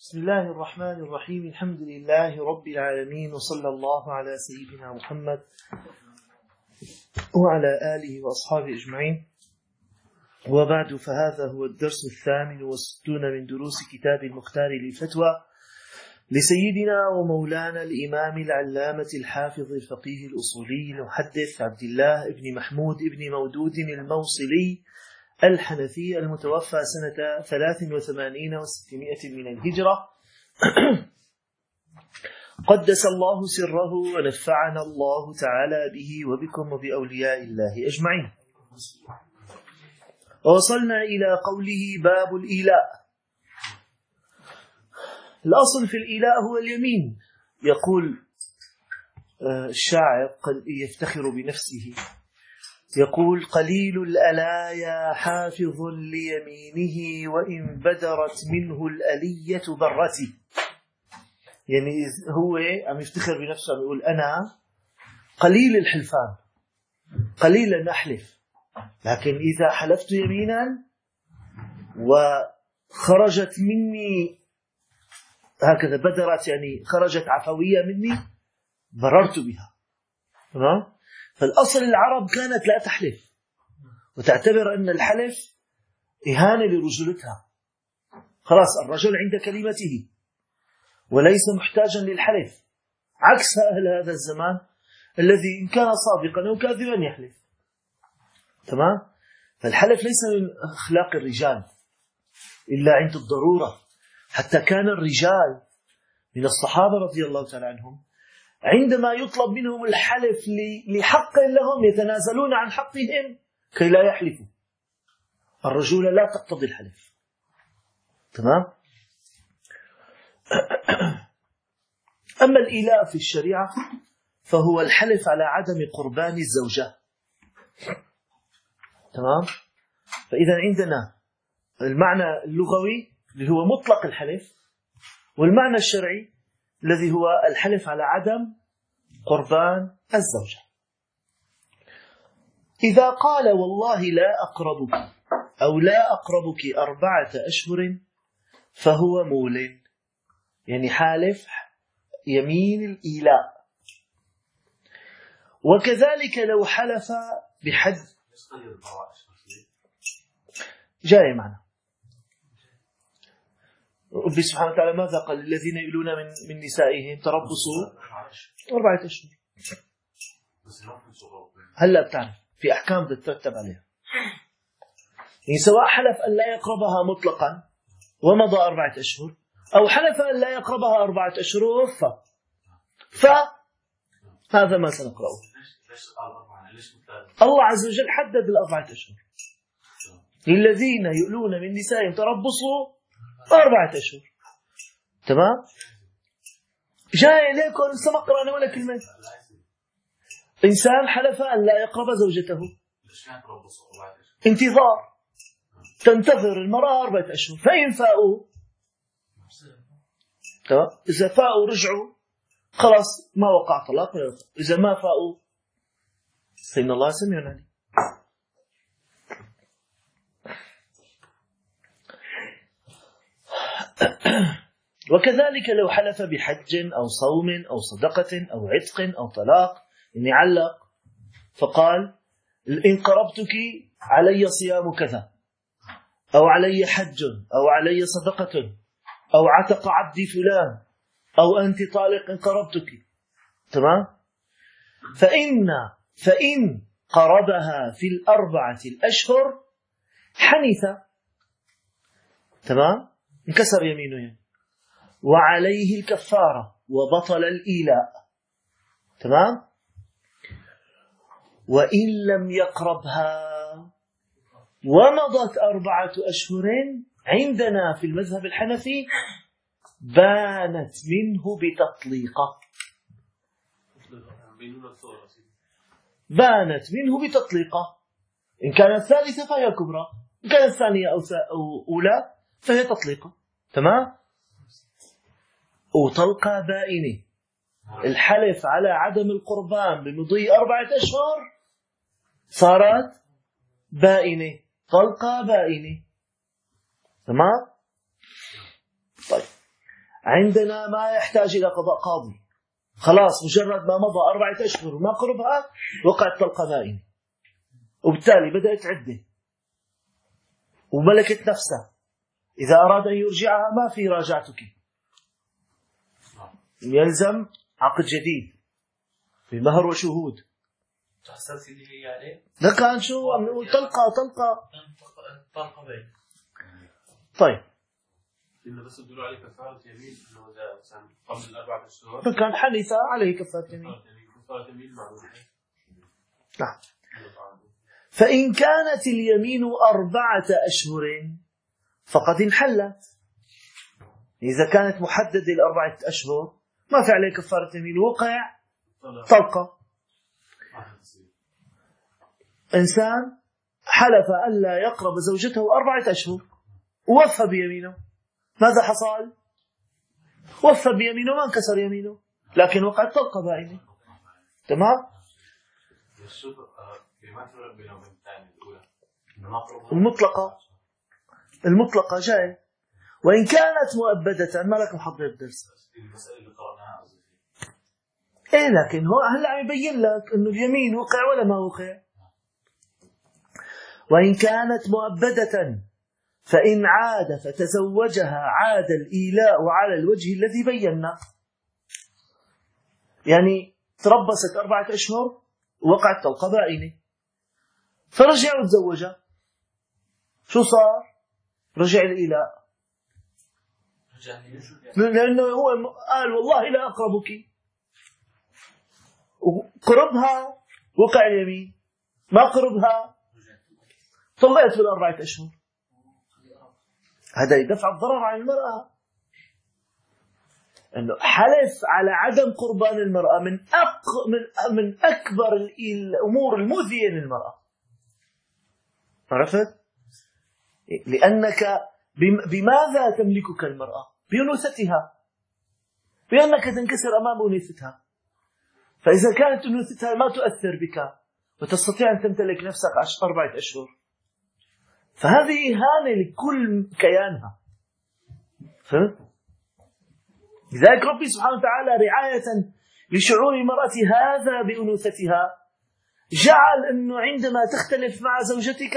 بسم الله الرحمن الرحيم. الحمد لله رب العالمين، وصلى الله على سيدنا محمد وعلى آله وأصحابه أجمعين، وبعد، فهذا هو الدرس 68 من دروس كتاب المختار للفتوى لسيدنا ومولانا الإمام العلامة الحافظ الفقيه الأصولي المحدث عبد الله بن محمود بن مودود الموصلي الحنفي المتوفى سنة 83 و600 من الهجرة قدس الله سره ونفعنا الله تعالى به وبكم وبأولياء الله أجمعين. ووصلنا إلى قوله باب الإيلاء. الأصل في الإيلاء هو اليمين. يقول الشاعر يفتخر بنفسه، يقول: قليل الألايا حافظ ليمينه، وإن بدرت منه الألية برتي. يعني هو عم يفتخر بنفسه، عم يقول: أنا قليل الحلفان، قليلا أحلف، لكن إذا حلفت يمينا وخرجت مني هكذا بدرت، يعني خرجت عفوية مني، بررت بها. تمام؟ فالأصل العرب كانت لا تحلف، وتعتبر أن الحلف إهانة لرجولتها. خلاص، الرجل عند كلمته وليس محتاجا للحلف، عكس أهل هذا الزمان الذي إن كان صادقا أو كاذبا يحلف. تمام؟ فالحلف ليس من أخلاق الرجال إلا عند الضرورة. حتى كان الرجال من الصحابة رضي الله تعالى عنهم عندما يطلب منهم الحلف لحق لهم يتنازلون عن حقهم كي لا يحلفوا. الرجولة لا تقتضي الحلف. تمام؟ أما الإيلاء في الشريعة فهو الحلف على عدم قربان الزوجة. تمام؟ فإذا عندنا المعنى اللغوي اللي هو مطلق الحلف، والمعنى الشرعي الذي هو الحلف على عدم قربان الزوجة. إذا قال: والله لا أقربك أو لا أقربك 4 أشهر، فهو مول، يعني حالف يمين الإيلاء. وكذلك لو حلف بحد جاي معنا. ربي سبحانه وتعالى ماذا قال؟ الذين يؤلون من نسائهم تربصوا 4 أشهر. هلا بتعرف في أحكام تترتب عليها. يعني سواء حلف أن لا يقربها مطلقا ومضى 4 أشهر، أو حلف أن لا يقربها 4 أشهر ووفى، فهذا ما سنقرأه. الله عز وجل حدد 4 أشهر. للذين يؤلون من نسائهم تربصوا 4 أشهر. تمام؟ جاي ليكم سمقرأ أنا ولا كلمة. إنسان حلف أن لا يقرب زوجته، انتظار، تنتظر المرأة 4 أشهر، فإن فاءوا تمام، إذا فاءوا رجعوا خلاص ما وقع طلاق، إذا ما فاءوا فإن الله سميع عليم. وكذلك لو حلف بحج أو صوم أو صدقة أو عتق أو طلاق، إن علق فقال: إن قربتك علي صيام كذا، أو علي حج، أو علي صدقة، أو عتق عبدي فلان، أو أنت طالق إن قربتك. تمام؟ فإن قربها في 4 أشهر حنث. تمام؟ انكسر يمينه يعني. وعليه الكفارة وبطل الإيلاء. تمام؟ وإن لم يقربها ومضت 4 أشهر عندنا في المذهب الحنفي بانت منه بتطليقة. بانت منه بتطليقة. إن كانت ثالثة فهي كبرى، إن كانت ثانية أو أولى فهي تطليقة. تمام؟ وطلقة بائنة. الحلف على عدم القربان بمضي 4 أشهر صارت بائنة، طلقة بائنة. تمام؟ طيب، عندنا ما يحتاج إلى قضاء قاضي، خلاص مجرد ما مضى 4 أشهر وما قربها وقعت طلقة بائنة، وبالتالي بدأت عدة وملكت نفسها. إذا أراد أن يرجعها ما في راجعتك، يلزم عقد جديد بمهر وشهود. ده كان شو عم نقول طلقة طيب بس بيقولوا عليه كفارة يمين إنه إذا مثلا قبل 4 أشهر فكان حنث عليه كفارة يمين. كفارة يمين معروفة. نعم. فإن كانت اليمين 4 أشهر فقد انحلت. إذا كانت محددة ل4 أشهر ما في عليه كفارة يمين، وقع طلقة. إنسان حلف ألا يقرب زوجته 4 أشهر ووفى بيمينه، ماذا حصل؟ وفى بيمينه، ما انكسر يمينه، لكن وقعت طلقة بائنة. تمام؟ المطلقة جاي. وإن كانت مؤبدة ما لك محضر الدرس. إيه لكن هو هلا عم يبين لك إنه اليمين وقع ولا ما وقع. وإن كانت مؤبدة فإن عاد فتزوجها عاد الإيلاء على الوجه الذي بينا. يعني تربصت 4 أشهر ووقعت طلقة بائنة، فرجع وتزوجها، شو صار؟ رجع الإيلاء، لأنه هو قال والله لا أقربك، وقربها وقع اليمين، ما قربها طلقت بال4 أشهر. هذا يدفع الضرر عن المرأة، أنه حلف على عدم قربان المرأة من أكبر الأمور المؤذية للمرأة. عرفت؟ لأنك بماذا تملكك المرأة؟ بأنوثتها، بأنك تنكسر أمام أنوثتها. فإذا كانت أنوثتها ما تؤثر بك وتستطيع أن تمتلك نفسك 4 أشهر، فهذه إهانة لكل كيانها. فهمت؟ لذلك ربي سبحانه وتعالى رعاية لشعور المرأة هذا بأنوثتها جعل أنه عندما تختلف مع زوجتك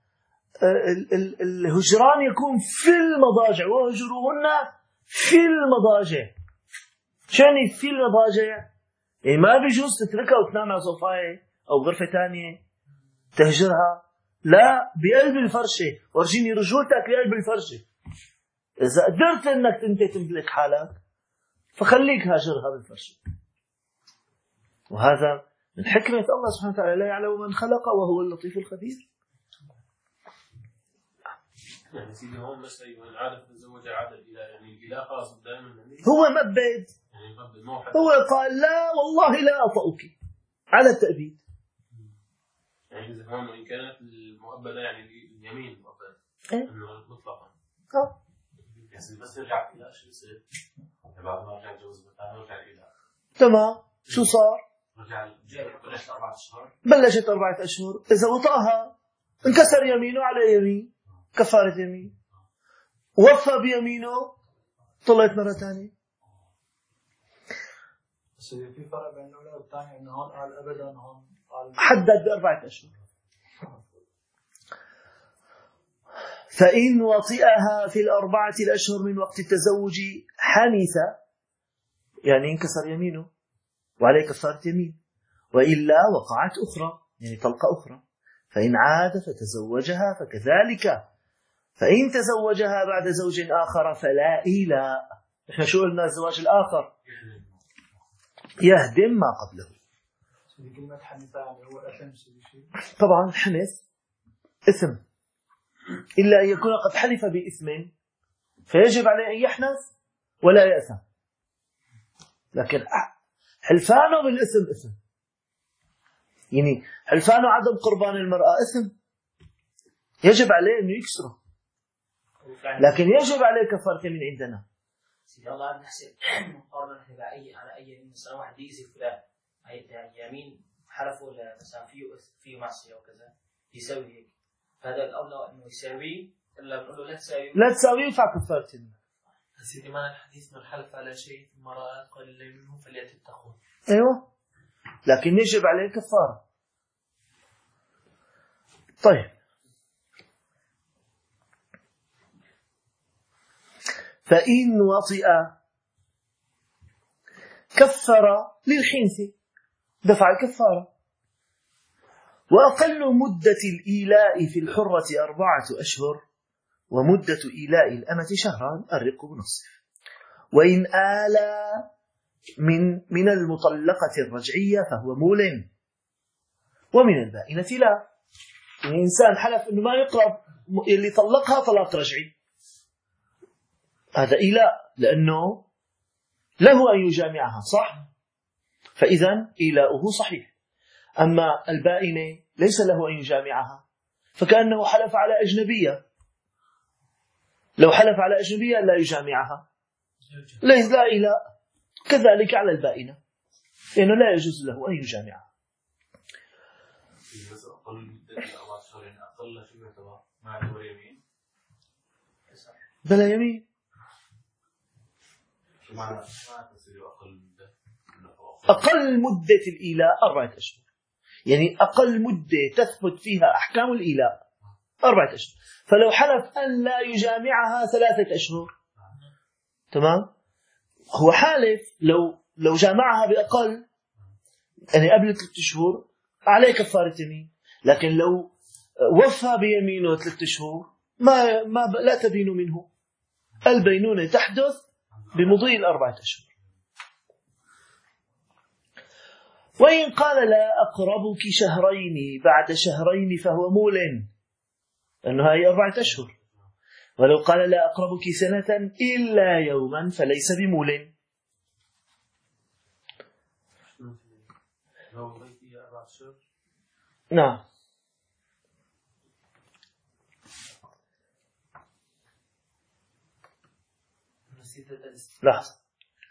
الهجران يكون في المضاجع، وهجرهن في المضاجع. شاني في المضاجع؟ يعني ما بيجوز تتركها وتنام على صفاية أو غرفة تانية تهجرها، لا، بقلب الفرشة. ورجيني رجولتك بقلب الفرشة. إذا قدرت أنك أنت تملك حالك فخليك هاجرها بالفرشة. وهذا من حكمة الله سبحانه وتعالى، لا يعلم من خلق وهو اللطيف الخبير. يعني سيدي هون بس أيوة عادة تتزوج عادة يعني الإله خلاص دائما هو مبد، هو قال لا والله لا أطأك على التأبيد. يعني إذا هون وإن كانت المؤبدة يعني اليمين مؤبدة مطلقا. بس يرجع إلى شو يصير؟ بعد ما رجع جوز بتاعه رجع إلى. تمام. شو صار؟ بلشت 4 أشهر. بلشت 4 أشهر. إذا وطأها انكسر يمينه على يمين، كفارة يمين. وفى بيمينه، طلعت مرة ثانية. بس في فرق بين الأولى والثانية، إنه هون قال أبدا، هون قال حدد ب4 أشهر. فإن وطئها في 4 الأشهر من وقت التزوج حنث، يعني انكسر يمينه وعليه كفارة يمين، وإلا وقعت أخرى، يعني طلقة أخرى. فإن عاد فتزوجها فكذلك. فإن تزوجها بعد زوج آخر فلا إيلاء. إحنا شو قلنا؟ الزواج الآخر يهدم ما قبله. كلمة حنث يعني هو أثم شيء. طبعا حنث إثم، إلا أن يكون قد حلف بإثم فيجب عليه أن يحنث ولا يأثم. لكن حلفانه بالإثم إثم، يعني حلفانه عدم قربان المرأة إثم، يجب عليه أنه يكسره، لكن يجب عليه كفارة من عندنا. سيدي الله نحسب مقارنة نهائية على أي مثلا واحد يأذي فلان، يعني يمين حلفوا مثلا فيه معصية وكذا يسوي هيك، هذا الأولى إنه يساويه، إلا بنقول له لا تساويه، لا تساويه يدفع كفارة. سيدي ما الحديث من الحلف على شيء ثم رأى قليل منه فليتتقون. أيوة، لكن يجب عليه الكفارة. طيب، فإن وطئ كفر للحنث، دفع الكفارة. وأقل مدة الإيلاء في الحرة 4 أشهر، ومدة إيلاء الأمة شهران، الرق بنصف. وإن آلى من المطلقة الرجعية فهو مول، ومن البائنة لا. الإنسان حلف أنه ما يقرب اللي طلقها طلاق رجعي، هذا إيلاء، لأنه له أن يجامعها، صح؟ فإذا إيلاؤه صحيح. أما البائنة ليس له أن يجامعها، فكأنه حلف على أجنبية. لو حلف على أجنبية لا يجامعها ليس لا إيلاء. كذلك على البائنة، لأنه لا يجوز له أن يجامعها. بلا يمين. أقل مدة الإيلاء 4 أشهر، يعني أقل مدة تثبت فيها أحكام الإيلاء 4 أشهر. فلو حلف أن لا يجامعها 3 أشهر، تمام، هو حالف لو جامعها بأقل، يعني قبل 3 أشهر، عليه كفارة يمين. لكن لو وفى بيمينه 3 أشهر لا تبين منه. البينونة تحدث بمضي 4 أشهر. وإن قال لا أقربك شهرين بعد شهرين فهو مول، لأنه هي 4 أشهر. ولو قال لا أقربك سنة إلا يوما فليس بمول. نعم. لحظة.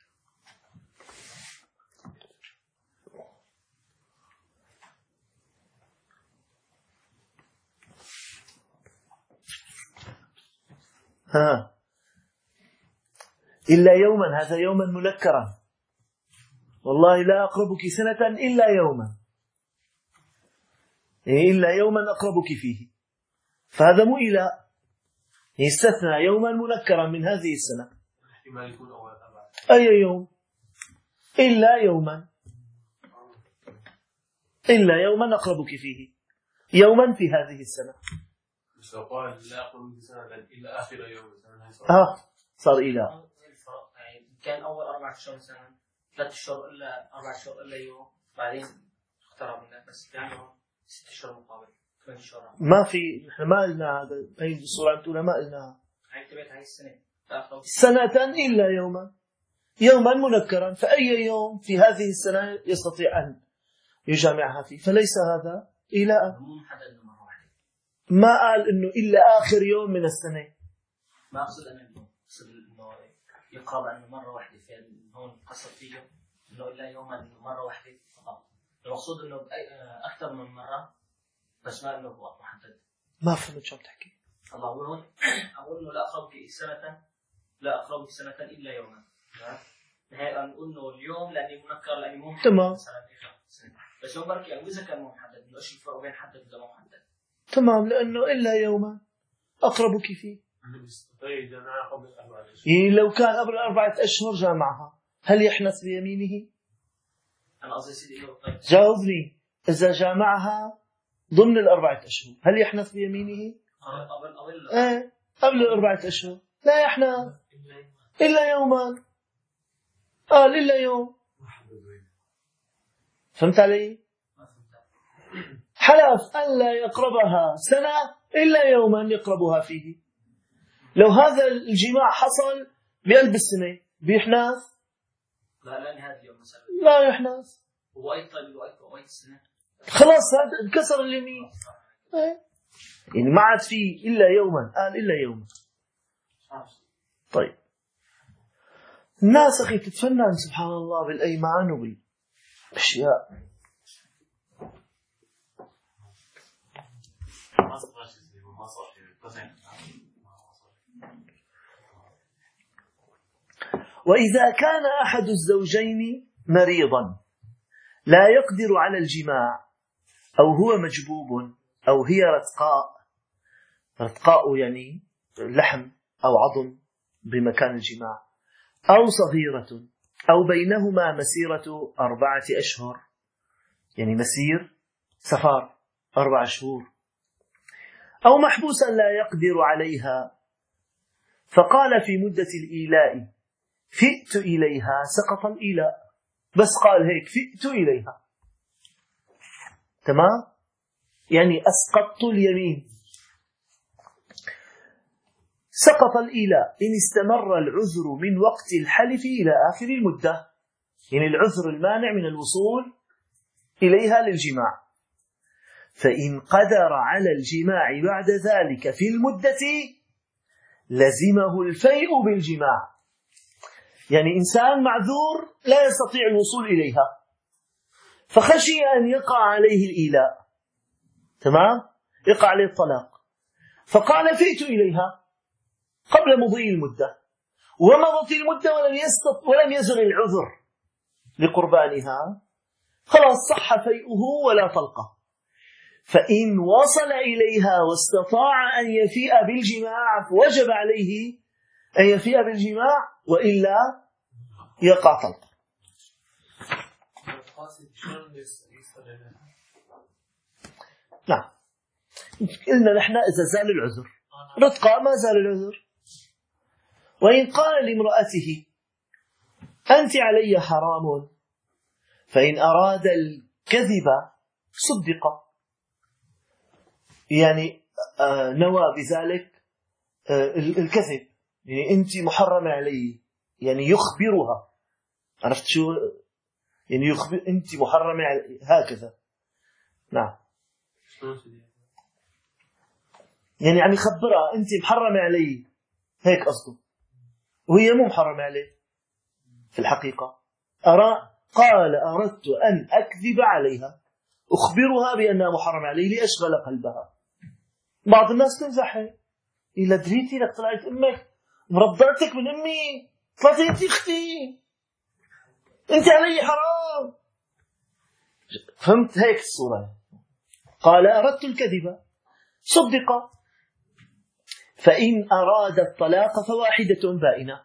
إلا يوما، هذا يوما منكرا. والله لا أقربك سنة إلا يوما، إلا يوما أقربك فيه، فهذا مو إيلاء، يستثنى يوما منكرا من هذه السنة. أي يوم؟ إلا يوما، إلا يوما أقربك فيه، يوما في هذه السنة. مش لو قال لا أقربك سنة إلا آخر يوم صار إيلاء. كان أول 4 أشهر مثلا 3 أشهر إلا 4 أشهر إلا يوم، بعدين اقترب منه، بس يعني 6 أشهر مقابل 8 أشهر. ما في، إحنا ما قلنا هذا. هي الصورة عم تقولها ما قلناها. هاي تبعت هاي السنة سنة إلا يوما، يوما منكرا، فأي يوم في هذه السنة يستطيع أن يجامعها فيه، فليس هذا إيلاء. ما قال إنه إلا آخر يوم من السنة. ما أقصد أنا اليوم، أقصد إنه يقرب أنه مرة واحدة، في هون قصد فيه إنه إلا يوما إنه مرة واحدة فقط. المقصود إنه أكثر من مرة، بس ما إنه وقت محدد. ما فهمت شو بتحكي. الله هون أقول إنه لا أقربك سنة، لا أقربك سنة إلا يوما. هي نقول إنه اليوم لأني منكر، لأني مو محدد. تمام. بس هو بركي يعني إذا كان مو محدد، إنه إيش الفرق بين حدد ولا مو محدد؟ تمام، لأنه إلا يوما أقربك فيه. لو كان قبل 4 أشهر جامعها، هل يحنث بيمينه؟ أنا قصدي سيدي جاوبني. إذا جامعها ضمن 4 أشهر هل يحنث بيمينه؟ قبل 4 أشهر لا يحنث إلا يوما. قال إلا يوم. فهمت علي؟ حلف أن لا يقربها سنة إلا يوما يقربها فيه. لو هذا الجماع حصل بقلب السنة بيحنث؟ لا نهاية اليوم مثلا لا يحنث. وقت طيب وقت السنة خلاص هذا انكسر اليمين. يعني ما عاد فيه إلا يوما، قال إلا يوما. طيب، الناس أخي تتفنن سبحان الله بالأيمان وبالأشياء. وإذا كان أحد الزوجين مريضا لا يقدر على الجماع أو هو مجبوب أو هي رتقاء يعني لحم أو عظم بمكان الجماع، أو صغيرة، أو بينهما مسيرة 4 أشهر، يعني مسير سفر 4 شهور، أو محبوسا لا يقدر عليها، فقال في مدة الإيلاء فئت إليها، سقط الإيلاء. بس قال هيك فئت إليها، تمام، يعني أسقطت اليمين، سقط الإيلاء إن استمر العذر من وقت الحلف إلى آخر المدة، يعني العذر المانع من الوصول إليها للجماع. فإن قدر على الجماع بعد ذلك في المدة لزمه الفيء بالجماع، يعني إنسان معذور لا يستطيع الوصول إليها فخشي أن يقع عليه الإيلاء، تمام، يقع عليه الطلاق، فقال فئت إليها قبل مضي المدة، ومضت المدة ولم يزل العذر لقربانها، خلاص صح فيئه ولا طلقه. فإن وصل إليها واستطاع أن يفيء بالجماع فوجب عليه أن يفيء بالجماع، وإلا يقع طلقه. نعم، قلنا نحن إذا زال العذر، رتقاء ما زال العذر. وإن قال لامرأته أنت علي حرام، فإن أراد الكذب صدق، يعني نوى بذلك الكذب، يعني أنت محرمة علي، يعني يخبرها، عرفت شو يعني يخبر أنت محرمة علي هكذا. نعم، يعني عم يخبرها أنت محرمة علي، هيك قصده، وهي مو محرمة عليه في الحقيقة. قال أردت أن أكذب عليها، أخبرها بأنها محرمة علي لأشغل قلبها. بعض الناس تمزح، إلا دريتي لك طلعت أمك مرضعتك من أمي، طلعتي أنت أختي، أنت علي حرام. فهمت هيك الصورة. قال أردت الكذب صدق. فإن أراد الطلاق فواحدة بائنة،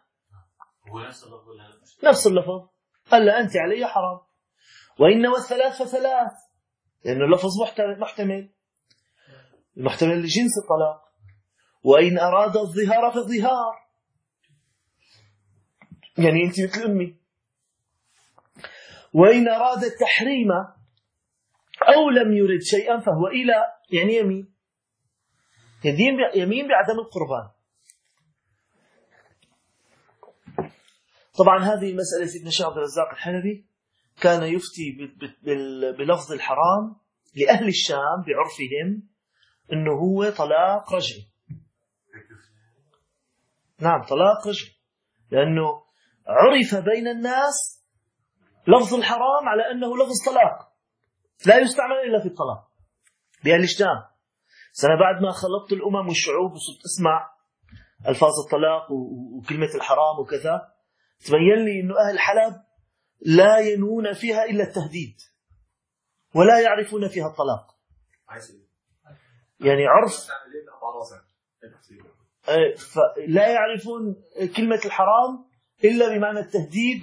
نفس اللفظ، قال لا أنت علي حرام. وإن نوى الثلاث فثلاث، لأنه اللفظ محتمل لجنس الطلاق. وإن أراد الظهار فالظهار، يعني أنت مثل أمي. وإن أراد التحريم أو لم يرد شيئا فهو إيلاء، يعني يمين بعدم القربان. طبعا هذه المسألة سيدنا الشيخ عبد الرزاق الحلبي كان يفتي بلفظ الحرام لأهل الشام بعرفهم أنه هو طلاق رجعي. نعم، طلاق رجعي، لأنه عرف بين الناس لفظ الحرام على أنه لفظ طلاق لا يستعمل إلا في الطلاق بأهل الشام. سنة بعد ما خلطت الأمم والشعوب وصرت أسمع ألفاظ الطلاق وكلمة الحرام وكذا، تبين لي أنه أهل حلب لا ينوون فيها إلا التهديد ولا يعرفون فيها الطلاق. يعني عرف لا يعرفون كلمة الحرام إلا بمعنى التهديد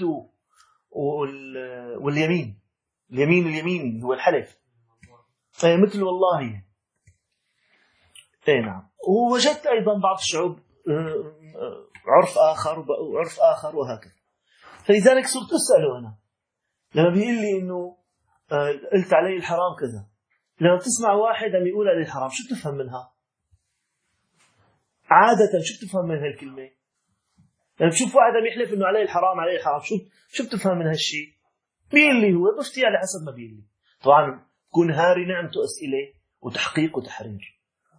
واليمين، اليمين هو الحلف، مثل والله. نعم. ووجدت أيضا بعض الشعوب عرف آخر وهكذا. فلذلك صرت أسأله أنا لما بيقول لي إنه قلت علي الحرام كذا، لما تسمع واحد عم يقول علي الحرام شو تفهم منها؟ عادة شو تفهم من هالكلمة؟ لما بشوف واحد عم يحلف إنه علي الحرام شو بتفهم من هالشيء؟ بيقول لي هو بفتي على حسب ما بيقول لي. طبعا كون هاري نعمته أسئلة وتحقيق وتحرير.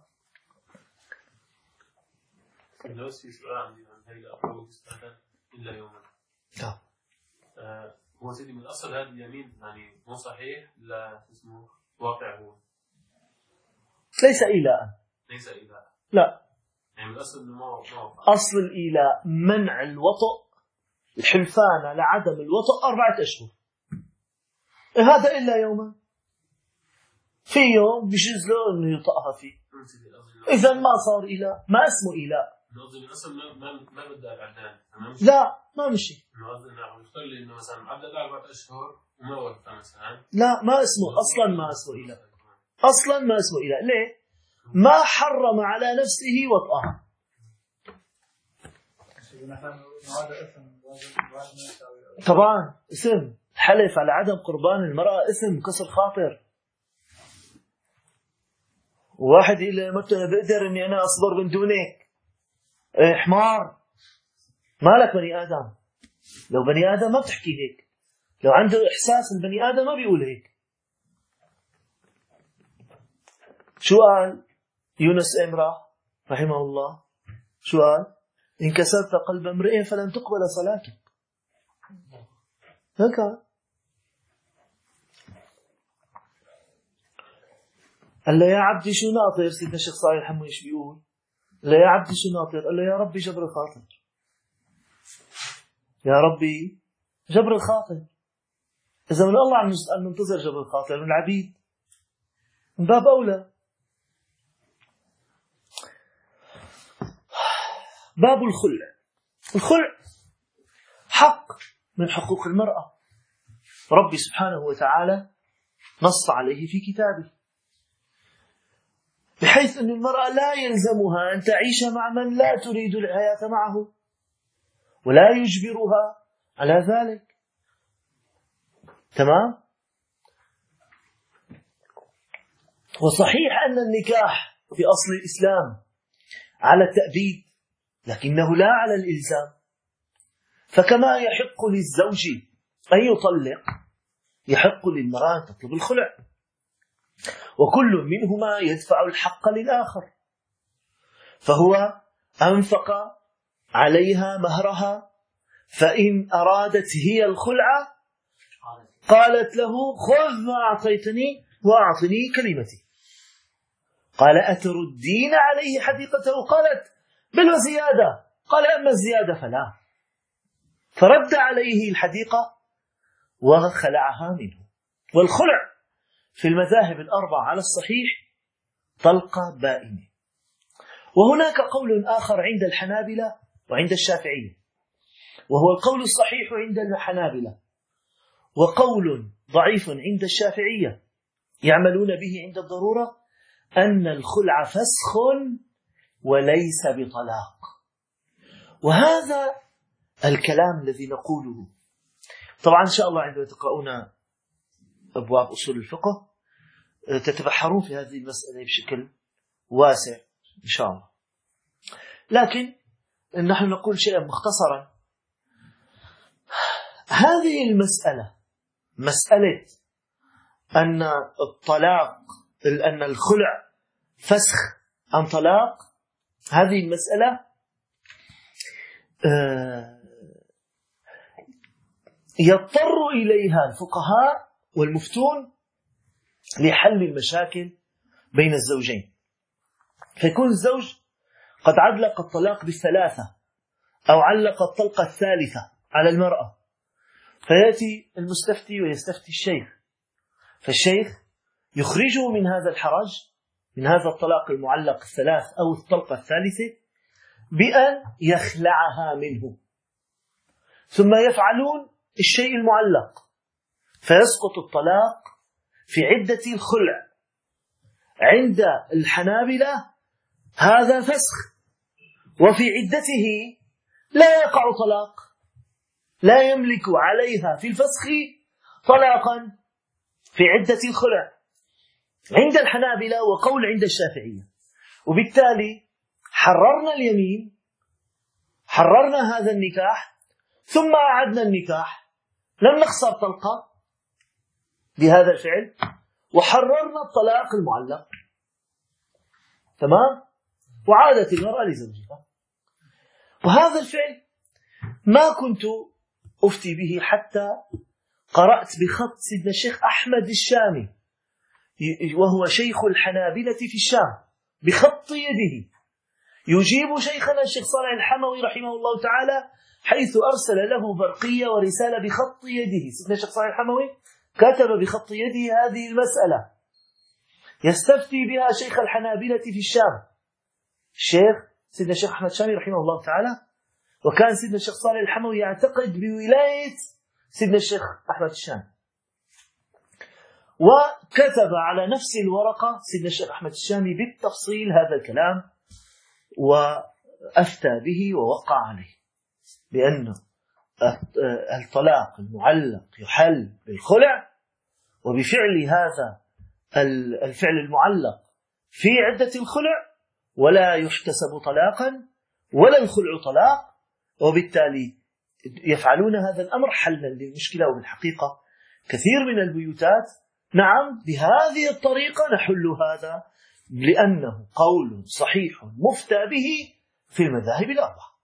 لو في سؤال عن هاي الأقوال تستخدم إلا يوما. نعم. هو سيدي من الأصل هذا اليمين يعني مو صحيح، لا اسمه واقع، هو ليس إيلاء. لا، يعني من الأصل إنه ما أصل الإيلاء منع الوطء الحلفان على عدم الوطأ 4 أشهر. هذا إلا يوما، في يوم بيجوز له أنه يطأها فيه، إذا ما صار إله، ما اسمه إله. ما بدأ العدان. لا ما مشي. يختار لي إنه مثلا عدد 4 أشهر وما وقت مثلا. لا ما اسمه أصلا، ما اسمه إله أصلا، ما اسمه إله. ليه؟ ما حرم على نفسه وطأها. طبعا اسم حلف على عدم قربان المرأة اسم كسر خاطر. واحد يقول لي متى بقدر اني انا اصبر من دونك؟ حمار، مالك بني ادم. لو بني ادم ما بتحكي هيك، لو عنده احساس البني ادم ما بيقول هيك. شو قال يونس امرأ رحمه الله؟ شو قال؟ إن كسرت قلب امرئ فلن تقبل صلاتك. هكذا قال له يا عبدي شو ناطر؟ سيدنا الشيخ صالح الحموي ايش بيقول؟ قال له يا عبدي شو ناطر؟ قال له يا ربي جبر الخاطر. يا ربي جبر الخاطر. إذا من الله عم ننتظر جبر الخاطر من العبيد، من باب أولى. باب الخلع. الخلع حق من حقوق المرأة، ربي سبحانه وتعالى نص عليه في كتابه، بحيث أن المرأة لا يلزمها أن تعيش مع من لا تريد الحياة معه، ولا يجبرها على ذلك. تمام؟ وصحيح أن النكاح في أصل الإسلام على التأبيد، لكنه لا على الإلزام. فكما يحق للزوج أن يطلق، يحق للمرأة أن تطلب الخلع، وكل منهما يدفع الحق للآخر. فهو أنفق عليها مهرها، فإن أرادت هي الخلع قالت له خذ ما أعطيتني وأعطني كلمتي. قال أتردين عليه حديقته؟ قالت بل وزيادة. قال أما الزيادة فلا. فرد عليه الحديقة وخلعها منه. والخلع في المذاهب الأربعة على الصحيح طلقة بائنة. وهناك قول آخر عند الحنابلة وعند الشافعية، وهو القول الصحيح عند الحنابلة، وقول ضعيف عند الشافعية يعملون به عند الضرورة، أن الخلع فسخ وليس بطلاق. وهذا الكلام الذي نقوله طبعا إن شاء الله عندما تقرؤون أبواب أصول الفقه تتبحرون في هذه المسألة بشكل واسع إن شاء الله. لكن نحن نقول شيئا مختصرا. هذه المسألة، مسألة أن الطلاق، أن الخلع فسخ عن طلاق، هذه المسألة يضطر إليها الفقهاء والمفتون لحل المشاكل بين الزوجين. فيكون الزوج قد علق الطلاق بالثلاثة أو علق الطلقة الثالثة على المرأة، فيأتي المستفتي ويستفتي الشيخ، فالشيخ يخرجه من هذا الحرج، من هذا الطلاق المعلق الثلاث أو الطلقة الثالثة، بأن يخلعها منه، ثم يفعلون الشيء المعلق فيسقط الطلاق في عدة الخلع. عند الحنابلة هذا فسخ، وفي عدته لا يقع طلاق، لا يملك عليها في الفسخ طلاقا في عدة الخلع عند الحنابلة، وقول عند الشافعية. وبالتالي حررنا اليمين، حررنا هذا النكاح، ثم أعدنا النكاح، لم نخسر طلقة بهذا الفعل، وحررنا الطلاق المعلق. تمام؟ وعادت المرأة لزوجها. وهذا الفعل ما كنت أفتي به حتى قرأت بخط سيدنا الشيخ أحمد الشامي، وهو شيخ الحنابلة في الشام، بخط يده يجيب شيخنا الشيخ صالح الحموي رحمه الله تعالى حيث أرسل له برقية ورسالة بخط يده. سيدنا الشيخ صالح الحموي كتب بخط يده هذه المسألة يستفتي بها شيخ الحنابلة في الشام، سيدنا الشيخ أحمد الشامي رحمه الله تعالى. وكان سيدنا الشيخ صالح الحموي يعتقد بولاية سيدنا الشيخ أحمد الشامي، وكتب على نفس الورقة سيدنا الشيخ أحمد الشامي بالتفصيل هذا الكلام، وأفتى به ووقع عليه بأن الطلاق المعلق يحل بالخلع، وبفعل هذا الفعل المعلق في عدة الخلع ولا يحتسب طلاقا ولا الخلع طلاق، وبالتالي يفعلون هذا الأمر حلا للمشكلة. وبالحقيقة كثير من البيوتات نعم بهذه الطريقة نحل هذا، لأنه قول صحيح مفتى به في المذاهب الأربعة.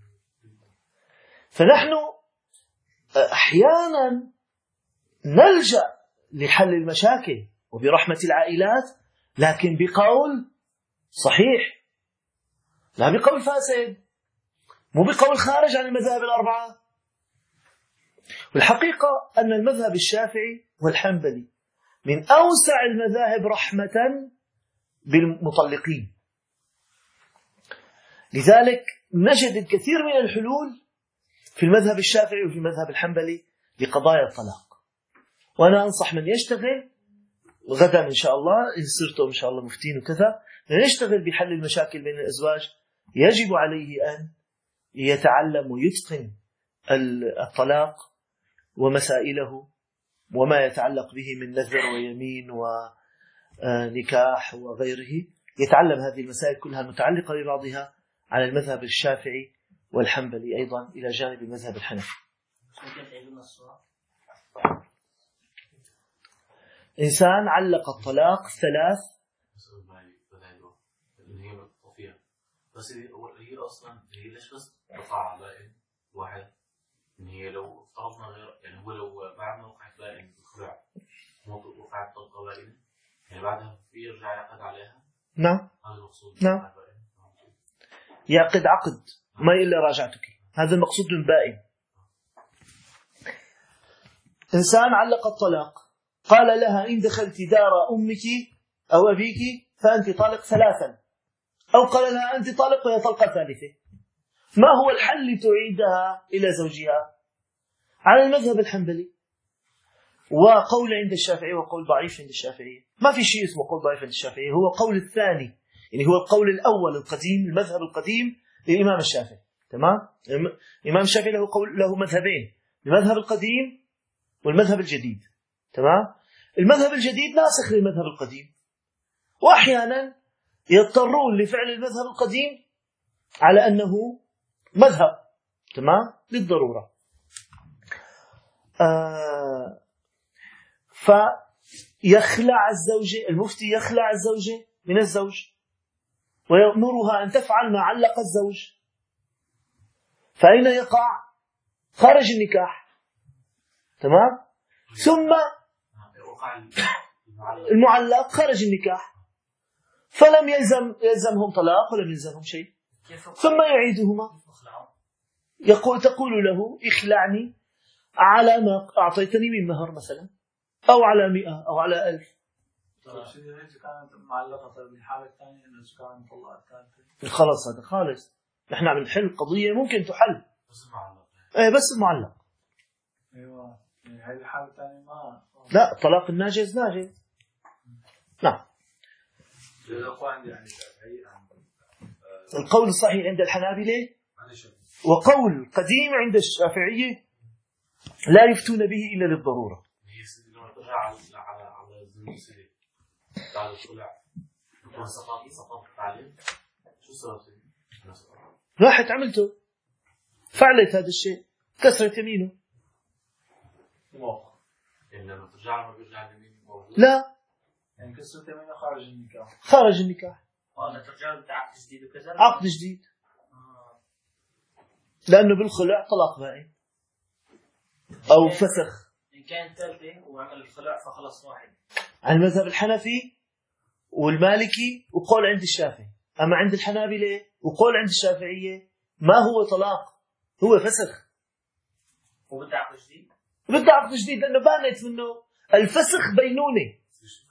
فنحن أحيانا نلجأ لحل المشاكل وبرحمة العائلات، لكن بقول صحيح لا بقول فاسد، مو بقول خارج عن المذاهب الأربعة. والحقيقة أن المذهب الشافعي والحنبلي من أوسع المذاهب رحمة بالمطلقين، لذلك نجد الكثير من الحلول في المذهب الشافعي وفي المذهب الحنبلي لقضايا الطلاق. وأنا أنصح من يشتغل غدا إن شاء الله، إن صرتم إن شاء الله مفتين وكذا، من يشتغل بحل المشاكل بين الأزواج يجب عليه أن يتعلم ويتقن الطلاق ومسائله وما يتعلق به من نذر ويمين ونكاح وغيره. يتعلم هذه المسائل كلها المتعلقة ببعضها على المذهب الشافعي والحنبلي أيضا إلى جانب المذهب الحنفي. إنسان علق الطلاق 3. بس هي أصلا هي ليش بس تقع بائن واحد؟ إن هي لو افترضنا غير، يعني هو لو بعد ما وقعت بائن بالخلع وقعت طلقة بائن، يعني بعدها في يرجع يعقد عليها. نعم. هذا المقصود. نعم. يعقد عقد ما إلا راجعتك، هذا المقصود من بائن. إنسان علق الطلاق، قال لها إن دخلت دار أمك أو أبيك فأنت طالق 3، أو قال لها أنت طالق وهي طلقة 3. ما هو الحل لتعيدها إلى زوجها؟ على المذهب الحنبلي، وقول عند الشافعي وقول ضعيف عند الشافعي. ما في شيء اسمه قول ضعيف عند الشافعي، هو قول الثاني، يعني هو القول الأول القديم، المذهب القديم للإمام الشافعي. تمام؟ الإمام الشافعي له مذهبين، المذهب القديم والمذهب الجديد. تمام؟ المذهب الجديد ناسخ للمذهب القديم، وأحيانا يضطرون لفعل المذهب القديم على أنه مذهب. تمام؟ للضرورة. فيخلع الزوجة، المفتي يخلع الزوجة من الزوج ويأمرها أن تفعل ما علق الزوج. فأين يقع؟ خارج النكاح. تمام؟ ثم المعلق خارج النكاح، فلم يلزمهم طلاق ولم يلزمهم شيء، ثم يعيدهما. تقول له اخلعني على ما أعطيتني من مهر مثلا، أو على 100 أو على 1000. كانت معلقة بالحالة الثانية إنه كان مطلقة ثالثة، خلاص هذا خالص. نحن عم نحل قضية ممكن تحل بس المعلق. أيوة، يعني هذه الحالة الثانية ما لا، طلاق الناجز ناجز. نعم. القول الصحيح عند الحنابلة وقول قديم عند الشافعية لا يفتون به إلا للضرورة. راحت عملته، فعلت هذا الشيء، كسرت يمينه. لا، يعني كسرت يمينه خارج النكاح. خارج النكاح. وأنا ترجع بعقد جديد وكذا. عقد جديد. لأنه بالخلع طلاق بائن أو فسخ. إن كان ثالثة وعمل الخلع فخلص واحد. عن المذهب الحنفي والمالكي وقول عند الشافعي. أما عند الحنابلة وقول عند الشافعية ما هو طلاق هو فسخ. وبدها عقد جديد؟ بدها عقد جديد لأنه بانت منه الفسخ بينونة.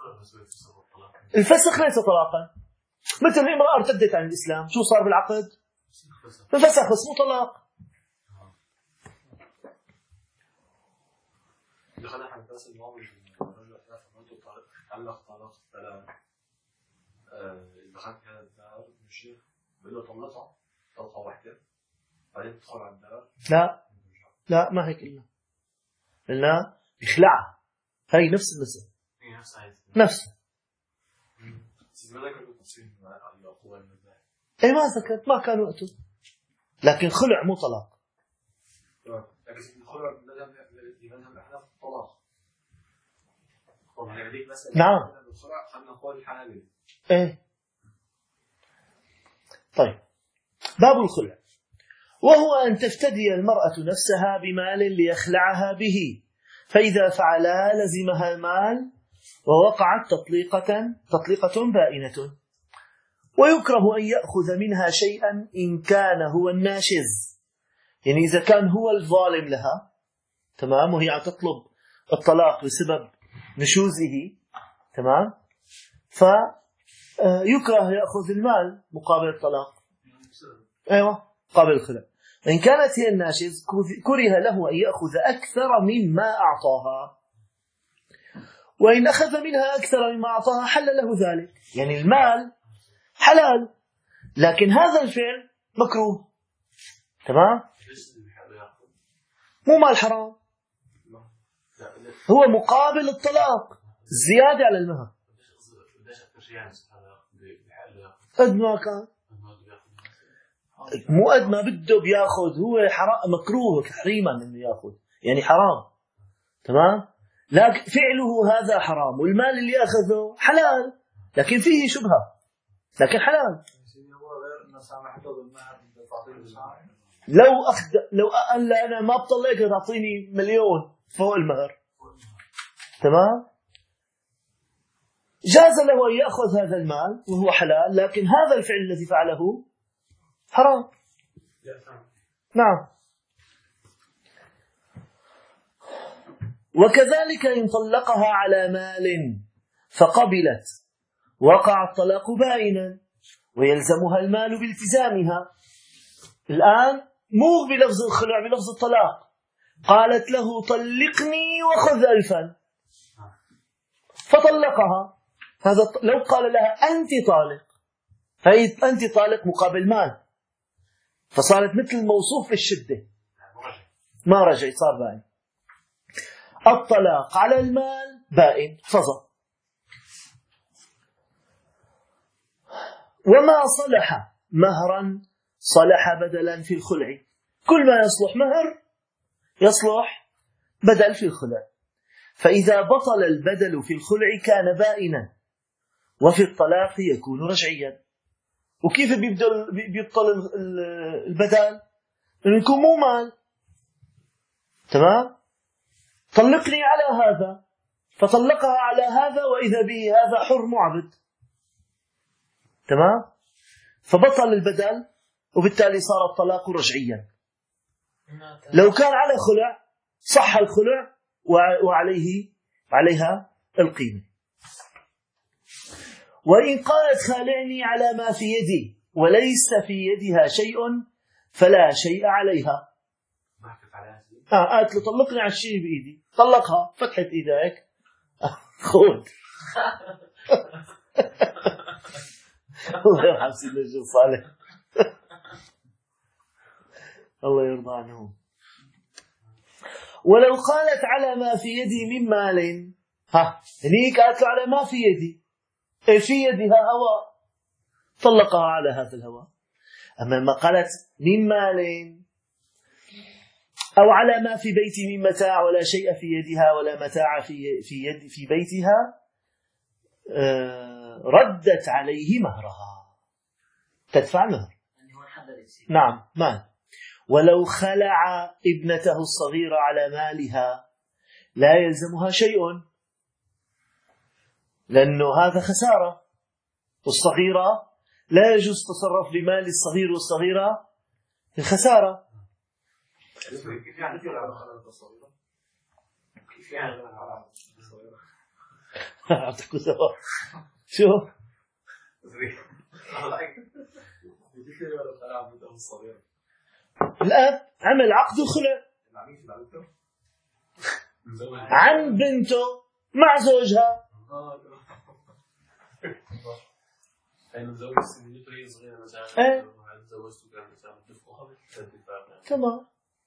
الفسخ ليس طلاقا. مثل الامرأة ارتدت عن الإسلام، شو صار بالعقد؟ فسخ، بس مو طلاق. دخلنا على الدرس الماضي الرجل علق طلاق الثلاث. دخلت على الدار الشيخ بيقول له طلقها طلقة واحدة بعدين تدخل على الدار. لا ما هيك قلنا بيخلعها. هاي نفس المسألة. نفسها. اي ما ذكرت، ما كان وقته، لكن خلع مو طلاق. لكن الخلع لمذهب الأحناف طلاق. نعم. الخلع خلنا نقول الحنابلة. ايه. طيب باب الخلع، وهو أن تفتدي المرأة نفسها بمال ليخلعها به، فإذا فعلا لزمها المال ووقعت تطليقة بائنة. ويكره أن يأخذ منها شيئا إن كان هو الناشز، يعني إذا كان هو الظالم لها، تمام، وهي عم تطلب الطلاق بسبب نشوزه، تمام، فيكره يأخذ المال مقابل الطلاق. أيوة، قابل الخلع. إن كانت هي الناشز كره له أن يأخذ أكثر مما أعطاها، وإن أخذ منها أكثر مما أعطاها حل له ذلك. يعني المال حلال، لكن هذا الفعل مكروه. تمام؟ مو مال حرام، هو مقابل الطلاق، زيادة على المهر. قد ما كان، مو قد ما بده بياخذ، هو حرام مكروه تحريما انه ياخذ، يعني حرام. تمام؟ لكن فعله هذا حرام، والمال اللي اخذه حلال لكن فيه شبهة، لكن حلال. لو قال له انا ما بطلقك تعطيني مليون فوق المهر، تمام، جاز له ان ياخذ هذا المال وهو حلال، لكن هذا الفعل الذي فعله حرام. نعم. وكذلك إن طلقها على مال فقبلت وقع الطلاق بائنا ويلزمها المال بالتزامها. الآن مو بلفظ الخلع، بلفظ الطلاق. قالت له طلقني وخذ 1000 فطلقها. هذا لو قال لها أنت طالق، هي أنت طالق مقابل مال، فصارت مثل موصوف بالشدة، ما رجع، صار بائن. الطلاق على المال بائن فضل. وما صلح مهرا صلح بدلا في الخلع. كل ما يصلح مهر يصلح بدل في الخلع. فإذا بطل البدل في الخلع كان بائنا، وفي الطلاق يكون رجعيا. وكيف بيبطل البدل؟ إنه يكون مو مال. تمام؟ طلقني على هذا، فطلقها على هذا، وإذا به هذا حر معبد. تمام؟ فبطل البدل، وبالتالي صار الطلاق رجعيا. لو كان على خلع صح الخلع وعليها القيمة. وإن قالت خالعني على ما في يدي وليس في يدها شيء فلا شيء عليها. قالت له طلقني على الشيء بإيدي، طلقها، فتحت إيديك خذ. الله يرحم سيدنا الشيخ صالح، الله يرضى عنهم. ولو قالت على ما في يدي من مال، هنيك قالت له على ما في يدي، في يدها هواء، طلقها على هذا الهواء. أما ما قالت من مال أو على ما في بيتي من متاع، ولا شيء في يدها ولا متاع في بيتها، ردت عليه مهرها، تدفع المهر. نعم مال. ولو خلع ابنته الصغيرة على مالها لا يلزمها شيء، لأنه هذا خسارة، والصغيرة لا يجوز تصرف بمال الصغير والصغيرة في الخسارة. كيف يعني في العلاقة الصغيرة؟ كيف يعني العلاقة الصغيرة؟ أعطيكم سوا شو؟ الأب عمل عقد الخلع عن بنته مع زوجها. تمام.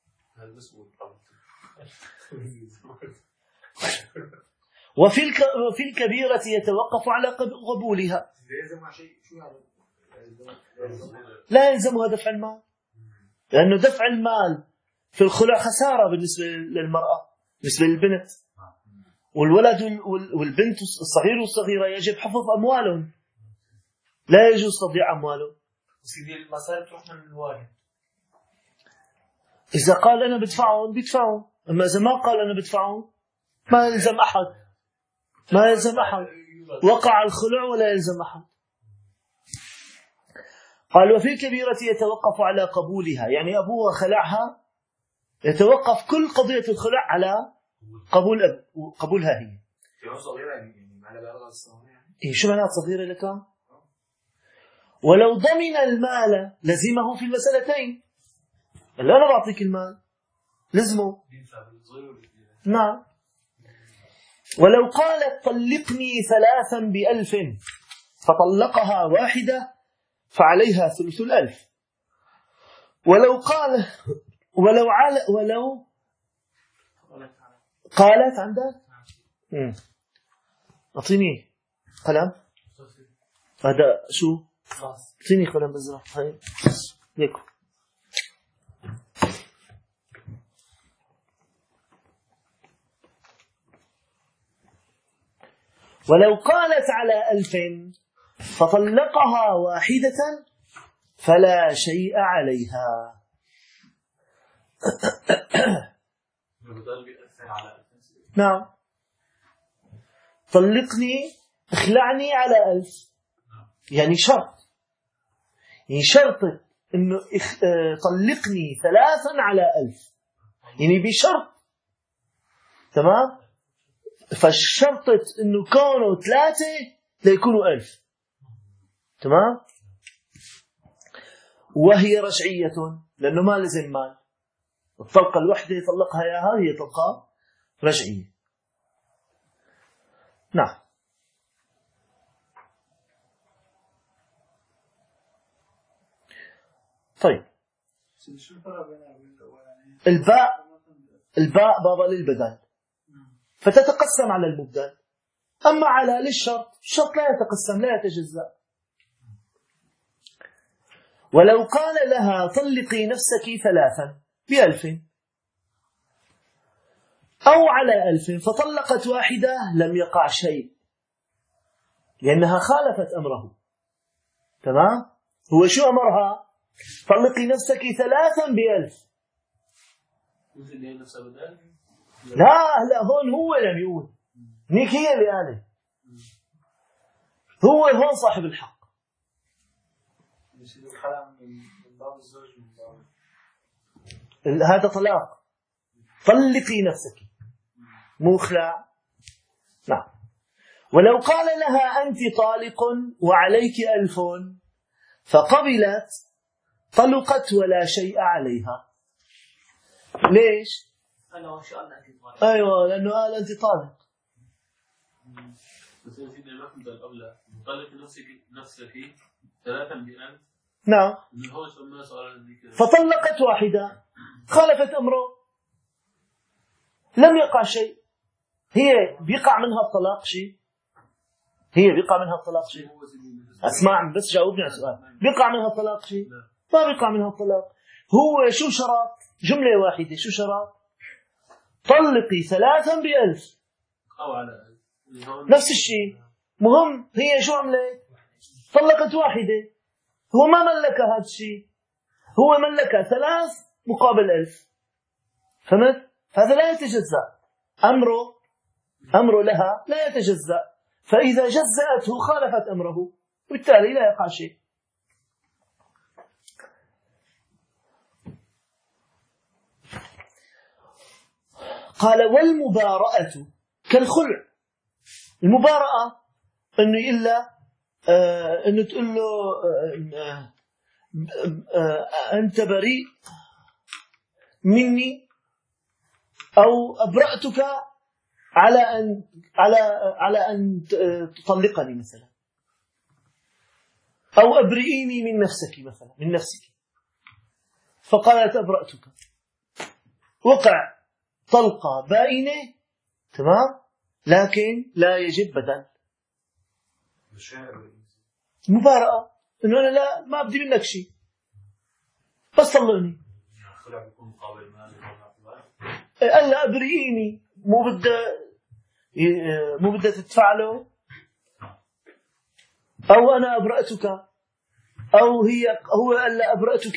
وفي الكبيرة يتوقف على قبولها. لا يلزمها دفع المال، لأنه دفع المال في الخلع خسارة بالنسبة للمرأة، بالنسبة للبنت. والولد والبنت الصغير والصغيرة يجب حفظ أموالهم، لا يجوز تضييع أموالهم. سيدي المسائل تروح من الوالد. إذا قال أنا بدفعهم بيدفعوا، أما إذا ما قال أنا بدفعهم ما يلزم أحد، ما يلزم أحد، وقع الخلع ولا يلزم أحد. قال وفي الكبيرة يتوقف على قبولها، يعني أبوها خلعها يتوقف كل قضية الخلع على قبولها هي. صغيرة يعني ما لها بلغة الصغيرة يعني. إيه شو معنى صغيرة لك؟ ولو ضمن المال لزمه في المسألتين. اللي أنا بعطيك المال لزمه. نعم. ولو قالت طلقني 3 ب1000 فطلقها واحدة فعليها 1/3. ولو قالت عندك أعطيني قلم. هذا شو؟ أعطيني قلم أزرق. هاي ليكو. ولو قالت على 1000 فطلقها واحدة فلا شيء عليها. نعم. طلقني اخلعني على 1000 يعني شرط، يعني شرط انه طلقني 3 على 1000 يعني بشرط. تمام. فالشرط انه كونه 3 ليكونوا 1000. تمام. وهي رجعية لأنه ما لزم مال. الطلقة الوحدة يطلقها إياها هي طلقة رجعية. نعم. طيب الباء بابا للبدل فتتقسم على المبدل. أما على للشرط الشرط لا يتقسم لا يتجزأ. ولو قال لها طلقي نفسك 3 ب1000 أو على 1000 فطلقت واحدة لم يقع شيء لأنها خالفت أمره. تمام. هو شو أمرها؟ طلقي نفسك 3 ب1000. لا هون هو لم يقول، نيك هي اللي قالت. هو هون صاحب الحق. هذا طلاق. طلقي نفسك مو خلاع. نعم. ولو قال لها أنت طالق وعليك 1000 فقبلت طلقت ولا شيء عليها. ليش؟ أيوة لأنه قال أنت طالق. طلق نفسك 3 ب1000. نعم. فطلقت واحدة خالفت أمره لم يقع شيء. هي بيقع منها الطلاق شيء؟ هي بيقع منها الطلاق شيء؟ أسمع بس جاوبني على السؤال. بيقع منها الطلاق شيء؟ ما بيقع منها الطلاق. هو شو شرط؟ جملة واحدة شو شرط؟ طلقي 3 ب1000 أو على نفس الشيء. مهم هي شو عملت؟ طلقت واحدة. هو ما ملكها هذا الشيء، هو ملكها 3 مقابل 1000. فهمت؟ هذا لا يتجزأ. أمره لها لا يتجزأ. فإذا جزأته خالفت أمره وبالتالي لا يقع شيء. قال والمبارأة كالخلع. المبارأة انه الا انه تقول له انت بريء مني، او ابرأتك على ان تطلقني مثلا، او ابرئيني من نفسك مثلا، من نفسك. فقالت ابرأتك، وقع طلقة بائنة، تمام، لكن لا يجب بدل. مبارأة انه انا لا ما بدي منك شيء، بس طلقني. قال لا ابرئيني، مو بدها تدفع له، او انا ابرأتك، او هو قال لا ابرأتك.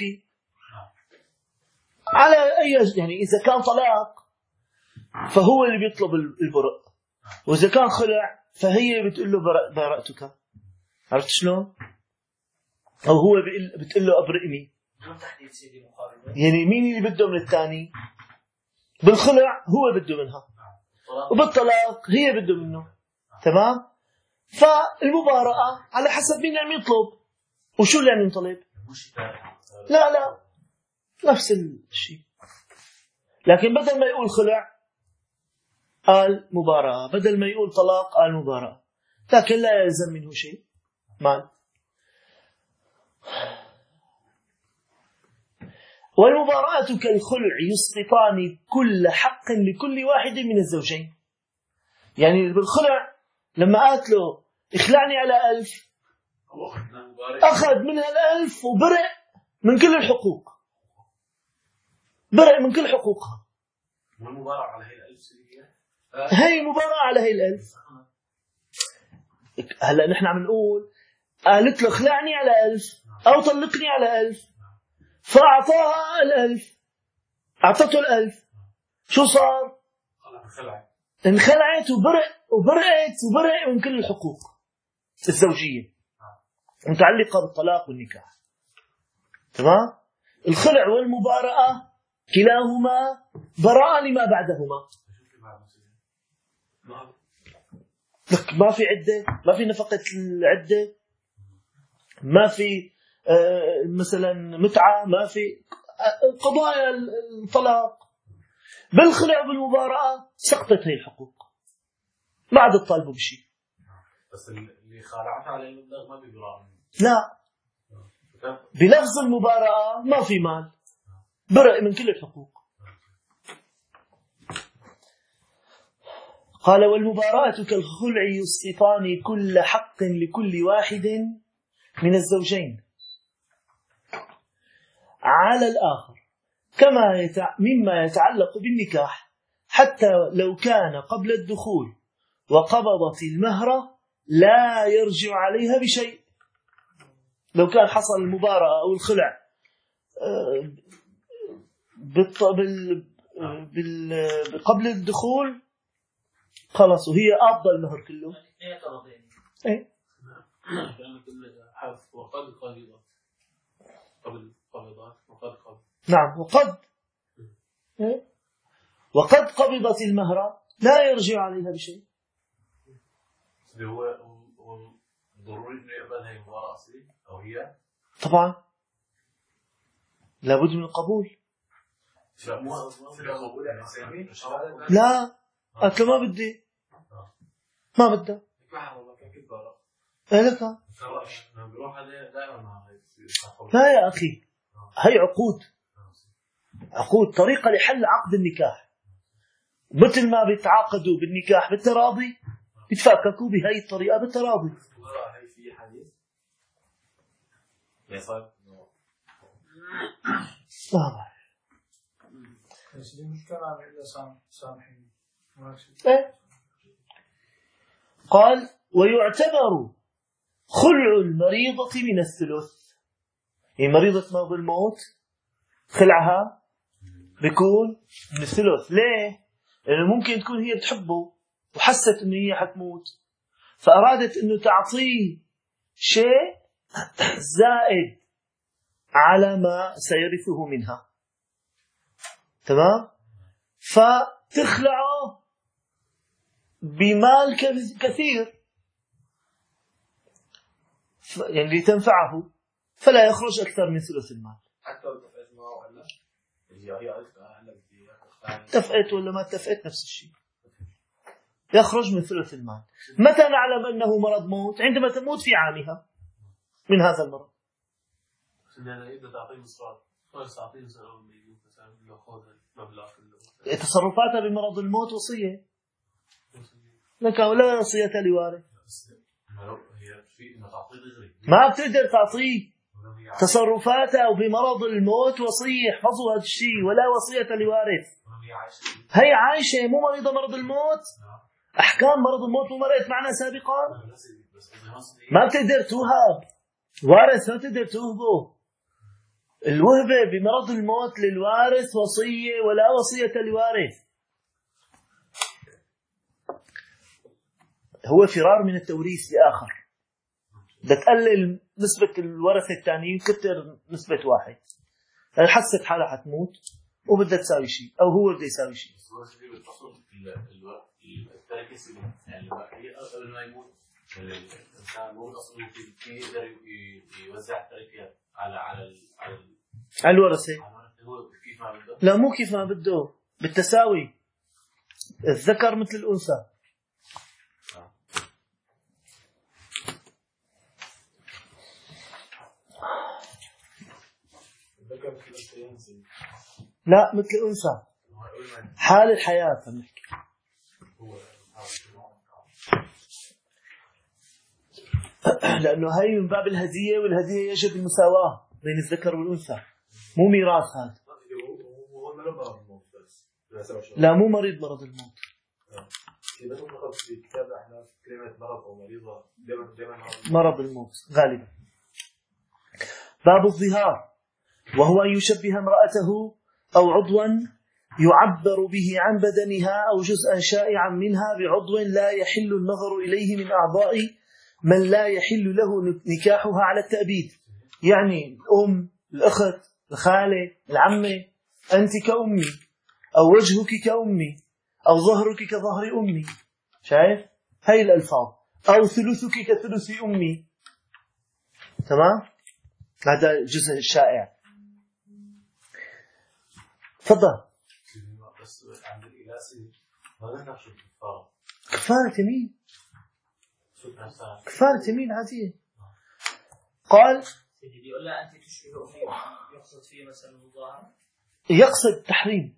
على اي يعني اذا كان طلاق فهو اللي بيطلب البرء، واذا كان خلع فهي بتقول له برأتك. عرفت شلون؟ او هو بتقول له ابرئني. يعني مين اللي بده من الثاني؟ بالخلع هو بده منها، وبالطلاق هي بده منه. تمام. فالمبارأة على حسب مين عم يطلب وشو اللي عم ينطلب. لا نفس الشيء، لكن بدل ما يقول خلع قال مبارأة، بدل ما يقول طلاق قال مبارأة، لكن لا يلزم منه شيء مال. والمبارأة كالخلع يسقطان كل حق لكل واحد من الزوجين. يعني بالخلع لما قالت له اخلعني على 1000 أخذ منها 1000 وبرئ من كل الحقوق، برئ من كل حقوقها. والمبارأة على هي 1000 هي مبارأة على هي 1000. هلا نحن عم نقول قالت له اخلعني على 1000 أو طلقني على 1000، فأعطاها 1000، أعطته 1000، شو صار؟ انخلعت وبرئت من كل الحقوق الزوجية متعلقة بالطلاق والنكاح. تمام. الخلع والمبارأة كلاهما براءة لما بعدهما. لك ما في عدة، ما في نفقة العدة، ما في مثلا متعة، ما في قضايا الطلاق. بالخلع بالمبارأة سقطت هي الحقوق، ما عاد تطالبوا بشيء. بس اللي خالعتها على المبلغ ما بيبرأ. لا، بلفظ المبارأة ما في مال، برئ من كل الحقوق. قال والمبارأة كالخلع يسقطان كل حق لكل واحد من الزوجين على الآخر، مما يتعلق بالنكاح، حتى لو كان قبل الدخول وقبضت المهر لا يرجع عليها بشيء. لو كان حصل المبارأة أو الخلع قبل الدخول خلاص، وهي قابضة المهر كله. ايه وقد قبضت قبل قبضات وقد قبض. نعم، وقد قبضت المهر لا يرجع عليها بشيء. هو ضروري انه يقبل هي المباراة اصلي او هي؟ طبعا لابد من القبول. لا قالت له ما بدي، ما بدها. لا يا أخي، هي عقود طريقة لحل عقد النكاح. مثل ما بيتعاقدوا بالنكاح بالتراضي، بيتفككوا بهي الطريقة بالتراضي. قال ويعتبر خلع المريضة من الثلث. هي مريضة مرض الموت، خلعها بيكون من الثلث. ليه؟ لأنه ممكن تكون هي بتحبه وحست إنه هي حتموت، فأرادت إنه تعطيه شيء زائد على ما سيرثه منها. تمام؟ فالثلث تخلعه بمال كثير يعني لتنفعه، فلا يخرج أكثر من ثلث المال. حتى لو اتفقت معه ولا هي قالت هلا بدي اتفقت ولا ما اتفقت نفس الشيء، يخرج من ثلث المال. متى نعلم أنه مرض موت؟ عندما تموت في عامها من هذا المرض. تصرفاتها بمرض الموت وصية، لك لا وصية لوارث، ما بتقدر تعطيه. تصرفاتها بمرض الموت وصية، احفظوا هذا الشيء، ولا وصية لوارث. هي عايشة مو مريضة مرض الموت. أحكام مرض الموت مرقت معنا سابقا، ما بتقدر توهب وارث، ما بتقدر توهبه. الوهبة بمرض الموت للوارث وصية، ولا وصية لوارث. هو فرار من التوريث لآخر، بدها تقلل نسبة الورثة الثانيين كتر نسبة واحد، حست حالها حتموت وبدها تساوي شيء، أو هو بده يساوي شيء. يعني هي قبل ما يموت الإنسان مو أصله يقدر يوزع التركة على الورثة. هو كيف ما بده؟ لا مو كيف ما بده، بالتساوي، الذكر مثل الأنثى. لا مثل الأنثى، حال الحياة نحكي. لأنه هاي من باب الهدية، والهدية يجب المساواة بين الذكر والأنثى، مو ميراث هذا. لا مو مريض مرض الموت. مرض الموت غالبا. باب الظهار، وهو أن يشبه امرأته أو عضوا يعبر به عن بدنها أو جزءا شائعا منها بعضو لا يحل النظر إليه من أعضاء من لا يحل له نكاحها على التأبيد. يعني الأم، الأخت، الخالة، العمة، أنت كأمي، أو وجهك كأمي، أو ظهرك كظهر أمي. شايف؟ هاي الألفاظ. أو ثلثك كثلث أمي. تمام؟ هذا الجزء الشائع. تفضل. بس عند الإلاسي ما نفس الكفارة. كفارة يمين. كفارة يمين عادية. قال يقول لا أنت تشبه أمي، يقصد فيه مثلا الظاهر، يقصد التحريم.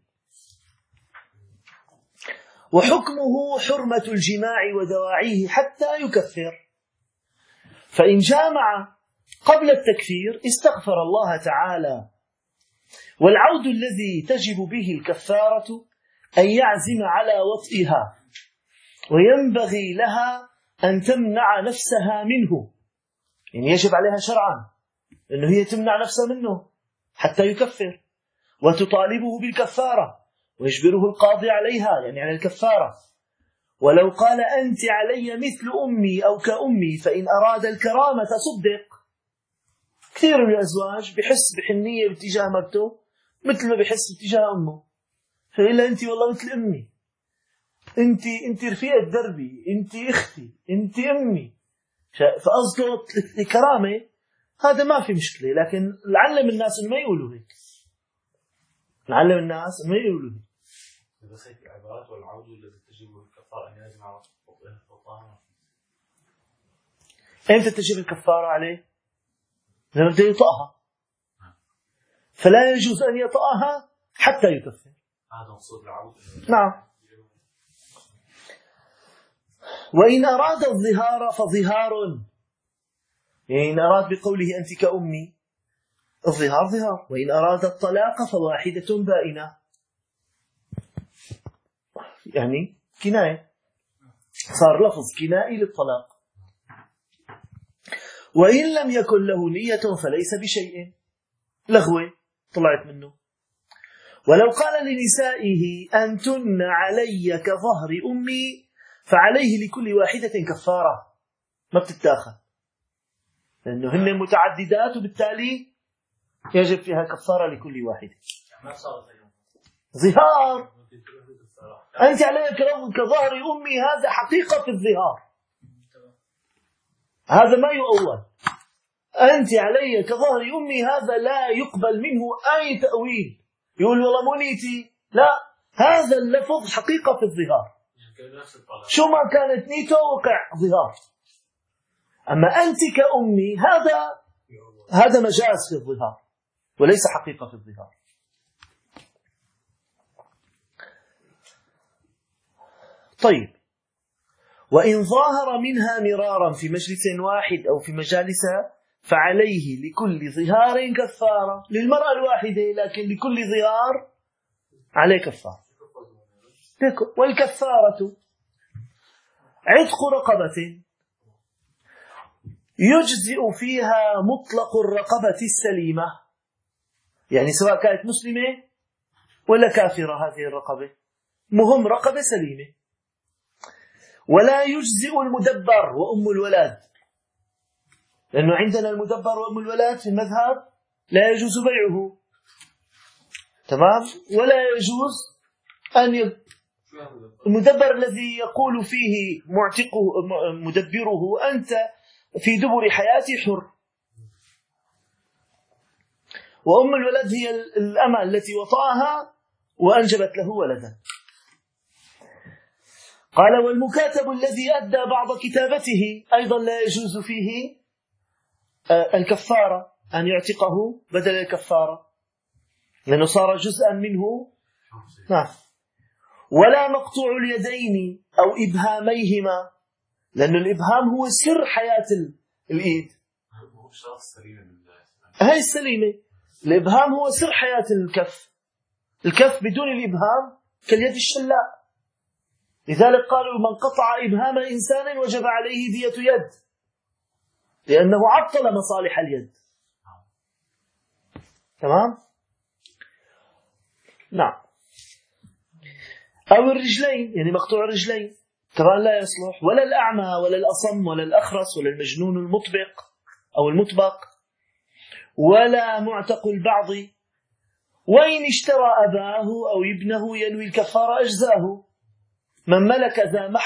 وحكمه حرمة الجماع ودواعيه حتى يكفر. فإن جامع قبل التكفير استغفر الله تعالى. والعود الذي تجب به الكفارة أن يعزم على وطئها، وينبغي لها أن تمنع نفسها منه، يعني يجب عليها شرعا أنه هي تمنع نفسها منه حتى يكفر، وتطالبه بالكفارة، ويجبره القاضي عليها يعني على الكفارة. ولو قال أنت علي مثل أمي أو كأمي فإن أراد الكرامة صدق. كثير من الأزواج بحس بحنية باتجاه مرته مثل ما بحس باتجاه أمه، فإلا أنت والله مثل أمي، أنت رفيقة دربي، أنت أختي، أنت أمي، فأصدق الكرامة. هذا ما في مشكلة، لكن نعلم الناس إن ما يقولوا هيك، نعلم الناس إن ما يقولوا هيك. بس هيك عبارات والعود الذي تجب الكفارة أن يجب على الطهارة. إمتى تجب الكفارة عليه؟ لما بده يطأها، فلا يجوز أن يطأها حتى يكفر. هذا مقصود العود. نعم. وإن أراد الظهار فظهار، يعني إن أراد بقوله أنت كأمي الظهار ظهار. وإن أراد الطلاق فواحدة بائنة، يعني كناية، صار لفظ كنائي للطلاق. وإن لم يكن له نية فليس بشيء، لغوة طلعت منه. ولو قال لنسائه أنتن علي كظهر أمي فعليه لكل واحدة كفارة، ما بتتاخذ لأنه هن متعددات، وبالتالي يجب فيها كفارة لكل واحدة. ظهار أنت علي كظهر أمي، هذا حقيقة في الظهار، هذا ما يؤول. أنت علي كظهر أمي، هذا لا يقبل منه أي تأويل يقول والله مو نيتي، لا، هذا اللفظ حقيقة في الظهار، شو ما كانت نيته وقع ظهار. أما أنت كأمي، هذا مجاز في الظهار وليس حقيقة في الظهار. طيب، وإن ظاهر منها مرارا في مجلس واحد أو في مجالسها فعليه لكل ظهار كفارة. للمرأة الواحدة، لكن لكل ظهار عليه كفارة. والكفارة عتق رقبة يجزئ فيها مطلق الرقبة السليمة، يعني سواء كانت مسلمة ولا كافرة هذه الرقبة، مهم رقبة سليمة. ولا يجزئ المدبر وأم الولاد، لأنه عندنا المدبر وأم الولاد في المذهب لا يجوز بيعه، تمام؟ ولا يجوز أن المدبر الذي يقول فيه معتقه مدبره أنت في دبر حياتي حر. وأم الولد هي الأمة التي وطأها وأنجبت له ولدا. قال والمكاتب الذي أدى بعض كتابته أيضا لا يجوز فيه الكفارة، أن يعتقه بدل الكفارة لأنه صار جزءا منه. نعم. ولا مقطوع اليدين أو إبهاميهما، لأن الإبهام هو سر حياة الإيد، هاي السليمة. الإبهام هو سر حياة الكف، الكف بدون الإبهام كاليد الشلاء. لذلك قالوا من قطع إبهام إنسان وجب عليه دية يد، لأنه عطل مصالح اليد. تمام؟ نعم. أو الرجلين، يعني مقطوع الرجلين طبعا لا يصلح، ولا الأعمى ولا الأصم ولا الأخرس ولا المجنون المطبق أو المطبق، ولا معتق البعض. وإن اشترى أباه أو ابنه ينوي الكفارة أجزاه. من ملك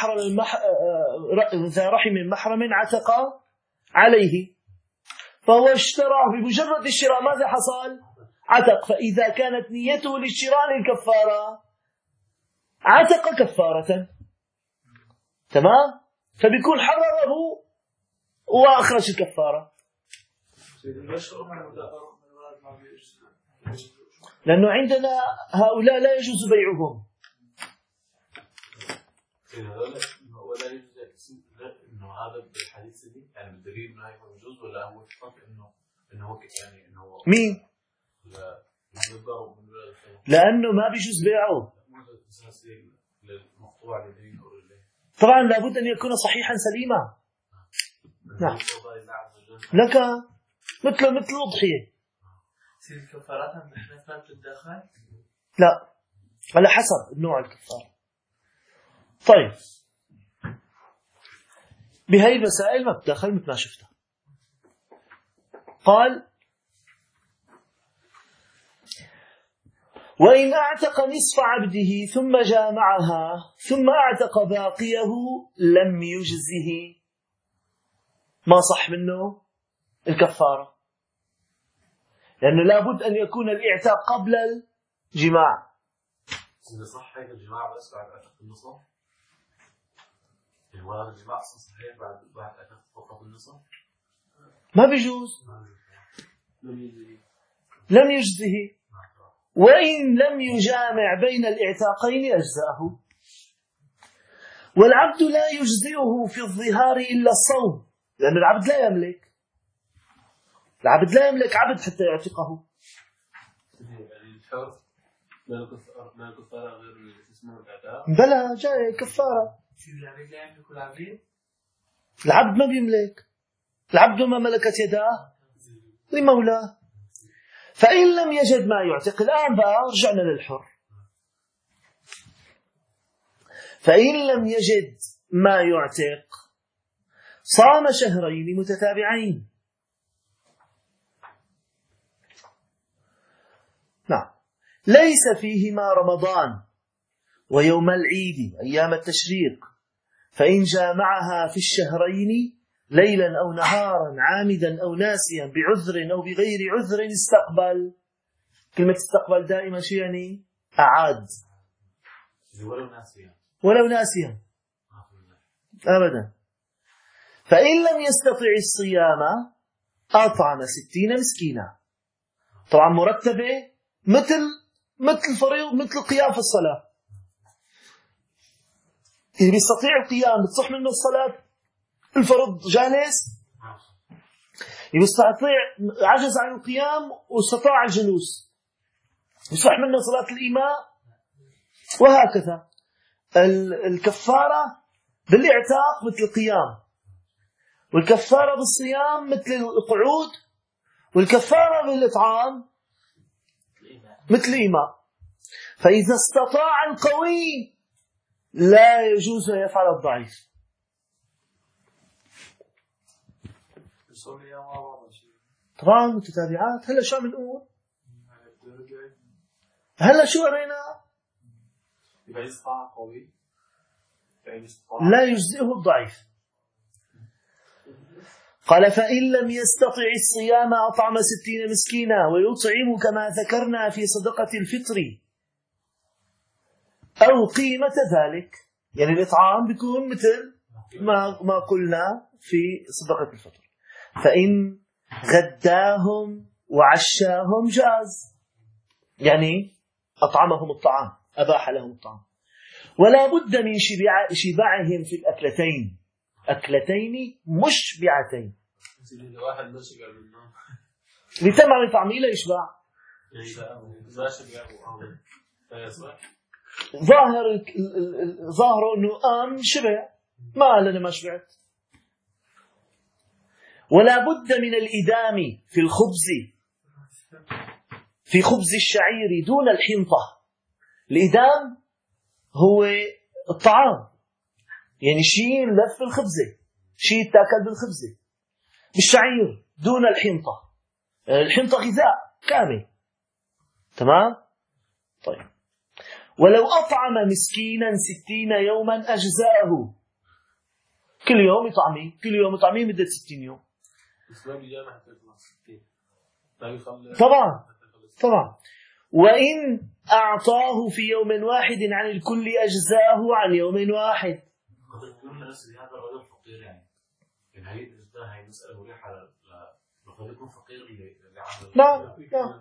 ذا رحم محرم عتق عليه، فهو اشتراه بمجرد الشراء، ماذا حصل؟ عتق. فإذا كانت نيته للشراء للكفارة عتق كفارة، تمام؟ فبيكون حرره وأخرج الكفارة، لأنه عندنا هؤلاء لا يجوز بيعهم. ولا يجوز انه هذا بالحديث دي، يعني بالدليل انه هيكون يجوز، ولا هو فقط انه يعني انه مين؟ لأنه ما بيجوز بيعه. طبعا لابد أن يكون صحيحا سليما. نعم. لك مثل الأضحية. لا، على حسب نوع الكفارة. طيب، بهاي المسائل ما بتدخل مثل ما شفتها. قال وإن أعتق نصف عبده ثم جامعها ثم أعتق باقيه لم يجزه، ما صح منه الكفارة، لأنه لابد أن يكون الإعتاق قبل الجماع. إذا صح هيك الجماع بس بعد أعتق النصف، يعني ولا الجماع أصلا صحيح بعد أعتق فقط النصف، ما بيجوز، لم يجزه. وإن لم يجامع بين الإعتاقين أجزاه. والعبد لا يجزئه في الظهار إلا الصوم، لأن العبد لا يملك، العبد لا يملك عبد حتى يعتقه. يعني الحر ما كفارة غير اسمه الإعتاق؟ بلا، جاي كفارة. العبد لا يملك العبيد، العبد ما بيملك، العبد ما ملكت يداه لمولاه. فإن لم يجد ما يعتق، الآن بقى رجعنا للحر، فإن لم يجد ما يعتق صام شهرين متتابعين. نعم. ليس فيهما رمضان ويوم العيد أيام التشريق، فإن جامعها في الشهرين ليلا أو نهارا عامدا أو ناسيا بعذر أو بغير عذر استقبل. كلمة استقبل دائما شو يعني؟ أعاد ولو ناسيا أبدا. فإن لم يستطع الصيام أطعم 60 مسكينا. طبعا مرتبة مثل فريض، مثل القيام في الصلاة. اللي بيستطيع القيام بتصح منه الصلاة الفرض جالس، اللي بيستطيع عجز عن القيام واستطاع الجلوس يصح منه صلاة الإيماء، وهكذا. الكفارة بالاعتاق مثل القيام، والكفارة بالصيام مثل القعود، والكفارة بالإطعام مثل الإيماء. فإذا استطاع القوي لا يجوز أن يفعل الضعيف. طبعا متتابعات. هلا شو عم نقول؟ هلا شو قرينا؟ لا يجزئه الضعيف. قال فإن لم يستطع الصيام أطعم 60 مسكينا ويطعم كما ذكرنا في صدقة الفطر أو قيمة ذلك. يعني الإطعام بيكون مثل ما قلنا في صدقة الفطر. فإن غداهم وعشاهم جاز، يعني أطعمهم الطعام، أباح لهم الطعام. ولا بد من شباعهم في الأكلتين، أكلتين مشبعتين. لتمام الطعام إلى إشباع. ظاهره أنه شبع، ما قال أنا ما شبعت. ولا بد من الإدام في الخبز، في خبز الشعير دون الحنطة. الإدام هو الطعام، يعني شيء لف في الخبزة، شيء تاكل بالخبزة بالشعير دون الحنطة. الحنطة غذاء كامل. تمام؟ طيب. ولو أطعم مسكينا 60 يوما أجزاءه. كل يوم يطعميه، كل يوم يطعميه مدة 60 يوم. طبعا. وإن أعطاه في يوم واحد عن الكل أجزاءه عن يوم واحد. هذا الرجل فقير يعني هي مسألة مريحة يكون فقير نعم.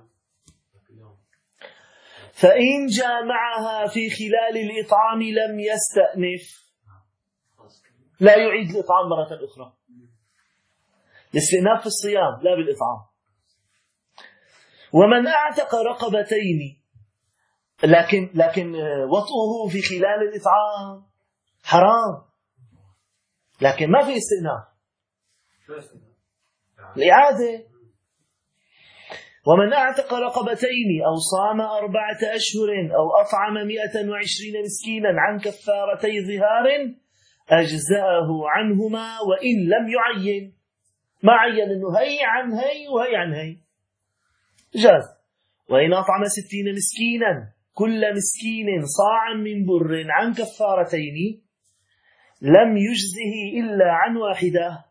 فإن جامعها في خلال الإطعام لم يستأنف، لا يعيد الإطعام مرة أخرى. الاستئناف في الصيام لا بالإطعام. ومن أعتق رقبتين، لكن وطئه في خلال الإطعام حرام، لكن ما في استئناف، الإعادة. ومن أعتق رقبتين أو صام 4 أشهر أو أطعم 120 مسكينا عن كفارتي ظهار أجزاءه عنهما وإن لم يعين. ما عين أنه هي عن هي وهي عن هي، جاز. وإن أطعم 60 مسكينا كل مسكين صاعا من بر عن كفارتين لم يجزه إلا عن واحدة.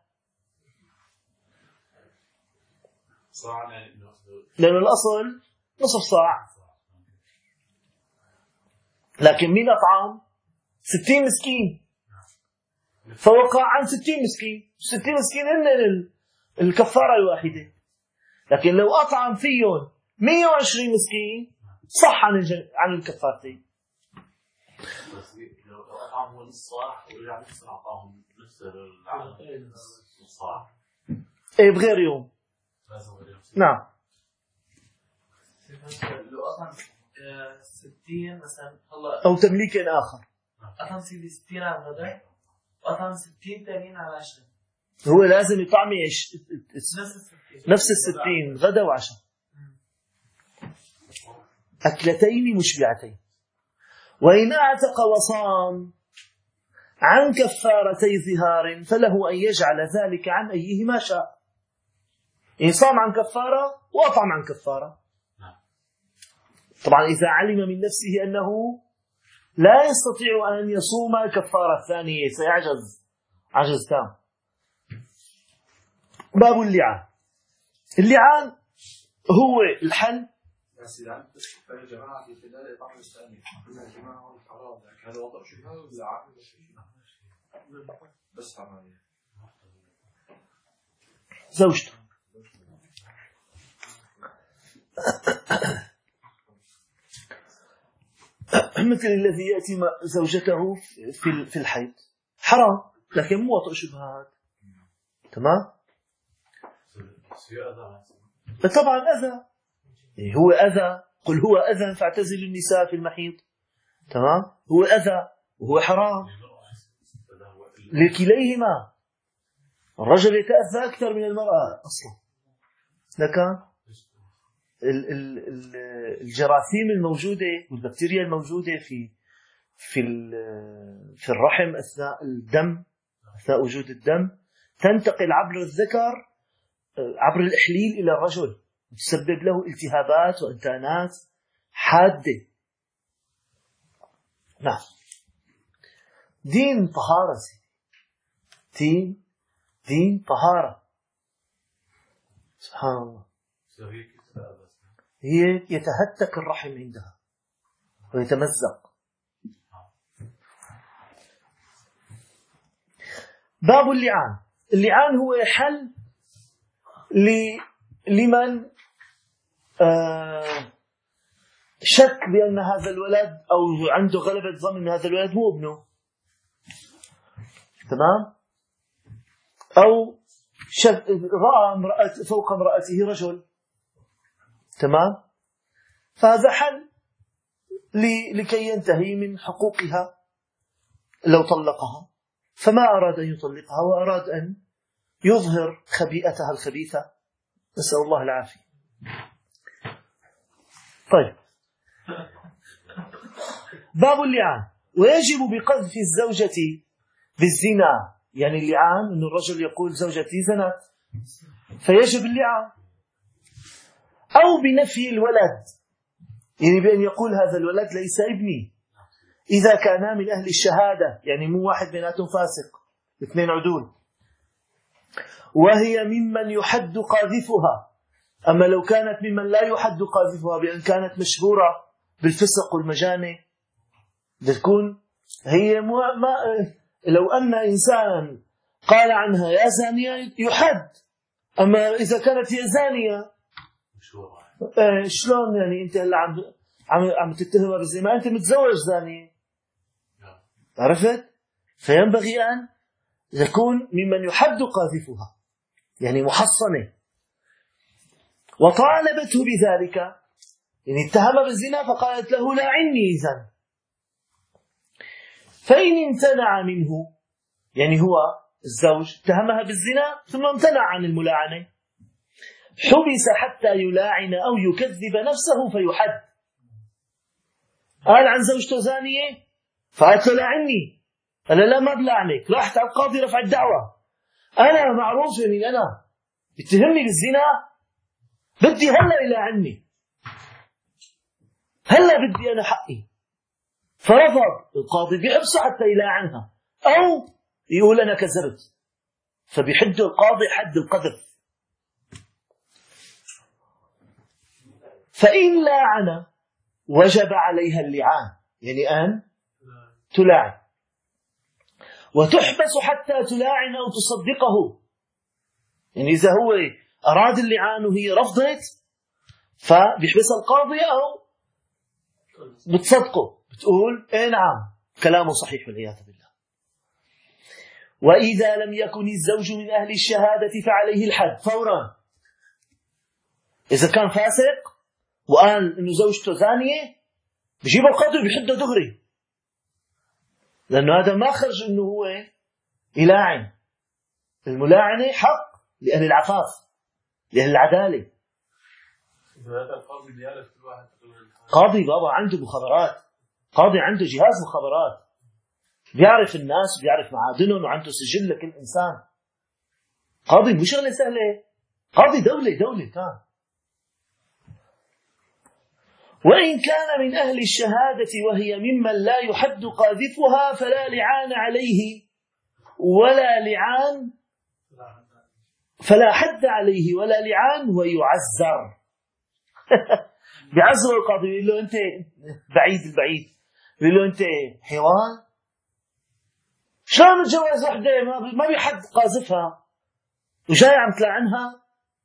لأن الأصل نصف صاع، لكن مين أطعم 60 مسكين فوقع عن 60 مسكين. 60 مسكين هن الكفارة الواحدة، لكن لو أطعم فيهم 120 مسكين صح عن الكفارتين. لو أطعم هو نص صاع ورجع نفس أعطاهم نفس الصاع بغير يوم. نعم. لو أطعم 60 مثلا أو تمليك آخر، أطعم 60 على الغداء وأطعم 60 تانيين على العشاء، هو لازم يطعم نفس 60 غدا وعشاء، أكلتين مشبعتين. وإن أعتق وصام عن كفارتي ظهار فله أن يجعل ذلك عن أيهما شاء. إن صام عن كفارة وأطعم عن كفارة. طبعا إذا علم من نفسه أنه لا يستطيع أن يصوم الكفارة الثانية، سيعجز عجز تام. باب اللعان. اللعان هو الحل. زوجته مثل الذي يأتي زوجته في الحيض حرام، لكن مو وطئ شبهات. تمام. طبعا أذى، هو أذى. قل هو أذى فاعتزلوا النساء في المحيض. تمام. هو أذى وهو حرام لكليهما. الرجل يتأذى أكثر من المرأة أصلا، لكن الجراثيم الموجودة والبكتيريا الموجودة في الرحم أثناء الدم، أثناء وجود الدم، تنتقل عبر الذكر عبر الإحليل إلى الرجل، تسبب له التهابات وإنتانات حادة. نعم. دين طهارة، دين طهارة. سبحان الله. هي يتهتك الرحم عندها ويتمزق. باب اللعان. اللعان هو حل لمن شك بأن هذا الولد أو عنده غلبة ظن أن هذا الولد مو ابنه. تمام. أو رأى فوق امرأته رجل. تمام. فهذا حل لكي ينتهي من حقوقها لو طلقها، فما أراد أن يطلقها وأراد أن يظهر خبيئتها الخبيثة، نسأل الله العافية. طيب. باب اللعان. ويجب بقذف الزوجة بالزنا، يعني اللعان أن الرجل يقول زوجتي زنت فيجب اللعان، أو بنفي الولد، يعني بأن يقول هذا الولد ليس ابني، إذا كانا من أهل الشهادة، يعني مو واحد بيناتهم فاسق، اثنين عدول، وهي ممن يحد قاذفها. أما لو كانت ممن لا يحد قاذفها بأن كانت مشهورة بالفسق والمجانة، تكون هي لو أن إنسانا قال عنها يا زانية يحد، أما إذا كانت هي زانية شلون يعني أنت هلا عم تتهمها بالزنا، أنت متزوج زانية. عرفت؟ فينبغي أن يكون ممن يحد قاذفها، يعني محصنة. وطالبته بذلك، يعني اتهم بالزنا فقالت له لا عني إذن. فإن امتنع منه، يعني هو الزوج اتهمها بالزنا ثم امتنع عن الملاعنة، حبس حتى يلاعن أو يكذب نفسه فيحد. قال عن زوجته زانية فقالت له لا عني، قال لا ما بلعنك، راحت على القاضي رفع الدعوة، أنا معروف أني أنا اتهمني بالزنا، بدي هلا يلاعني، هلا بدي أنا حقي. فرفض القاضي بيحبسه حتى يلاعنها أو يقول أنا كذبت، فبيحد القاضي حد القذف. فإن لاعن وجب عليها اللعان، يعني أن تلاعن، وتحبس حتى تلاعن أو تصدقه، يعني إذا هو أراد اللعان وهي رفضت فبيحبس القاضي أو بتصدقه، بتقول إيه نعم كلامه صحيح والعياذ بالله. وإذا لم يكن الزوج من أهل الشهادة فعليه الحد فورا. إذا كان فاسق وقال إنه زوجته زانية بجيب القاضي وبيحده دغري، لأنه هذا ما خرج إنه هو يلاعن. الملاعنة حق لأهل العفاف، لأهل العدالة. قاضي بابا عنده مخابرات، قاضي عنده جهاز مخابرات، بيعرف الناس، بيعرف معادنهم، وعنده سجل لكل إنسان. قاضي مو شغلة سهلة، قاضي دولة كان. وإن كان من أهل الشهادة وهي ممن لا يحد قاذفها فلا لعان عليه فلا حد عليه ولا لعان ويعزر. بيعزر القاضي بيقول له أنت البعيد بيقول له أنت حيوان، شلون تجوز وحدة ما بيحد قاذفها وجاي عم تلعنها؟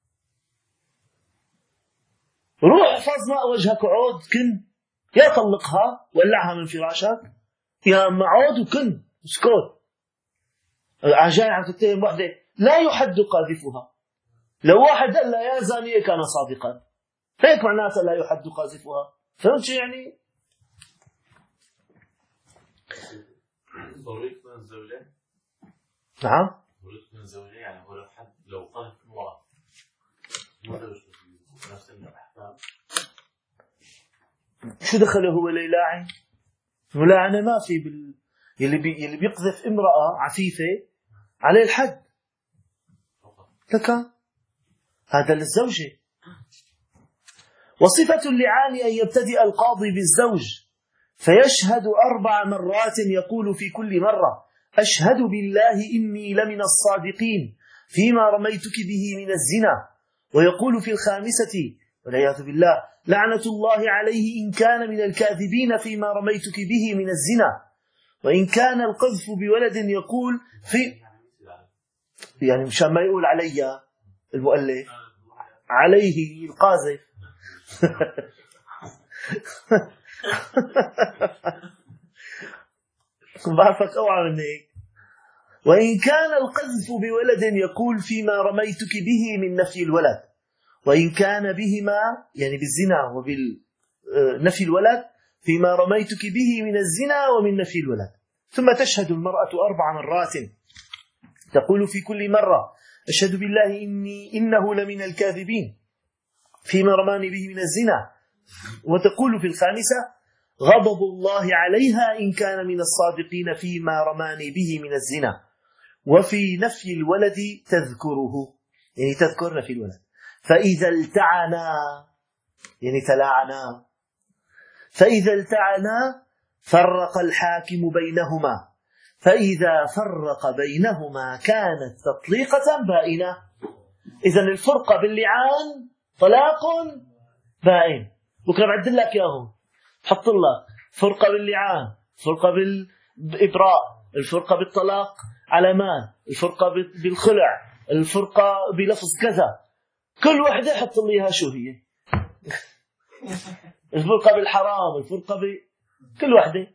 روح احفظ ماء وجهك وعود كن، يا طلقها ولعها من فراشك، يا اما عود وكن اسكت. جاي عم تتهم وحده لا يحد قاذفها. لو واحد قال لها يا زانية كان صادقا، هيك معناتها لا يحد قاذفها. فهمت شو يعني؟ ضروري تكون الزوجة. نعم ضروري تكون الزوجة، يعني هو لو قذف امرأة نفس الأحكام. شو دخله هو ليلاعن؟ ملاعنة ما في يلي بيقذف امرأة عفيفة عليه الحد. لك هذا للزوجة. وصفة اللعان أن يبتدئ القاضي بالزوج فيشهد 4 مرات يقول في كل مرة أشهد بالله إني لمن الصادقين فيما رميتك به من الزنا، ويقول في الخامسة والعياذ بالله لعنة الله عليه إن كان من الكاذبين فيما رميتك به من الزنا. وإن كان القذف بولد يقول في يعني مشان ما يقول علي المؤلف عليه القاذف. بعرفك أوعى من هيك. وإن كان القذف بولد يقول فيما رميتك به من نفي الولد. وإن كان بهما يعني بالزنا وبالنفي الولد فيما رميتك به من الزنا ومن نفي الولد. ثم تشهد المرأة 4 مرات تقول في كل مرة أشهد بالله إنه لمن الكاذبين فيما رماني به من الزنا، وتقول في الخامسة غضب الله عليها إن كان من الصادقين فيما رماني به من الزنا. وفي نفي الولد تذكره يعني تذكر نفي الولد. فإذا التعنا يعني تلاعنا، فإذا التعنا فرق الحاكم بينهما، فإذا فرق بينهما كانت تطليقة بائنة. إذن الفرقة باللعان طلاق بائن. بكرة بعد لك إياهم، حط الله فرقة باللعان، فرقة بالإبراء، الفرقة بالطلاق علمان، الفرقة بالخلع، الفرقة بلفظ كذا، كل وحدة حط ليها شو هي. الفرقة بالحرام، الفرقة كل وحدة.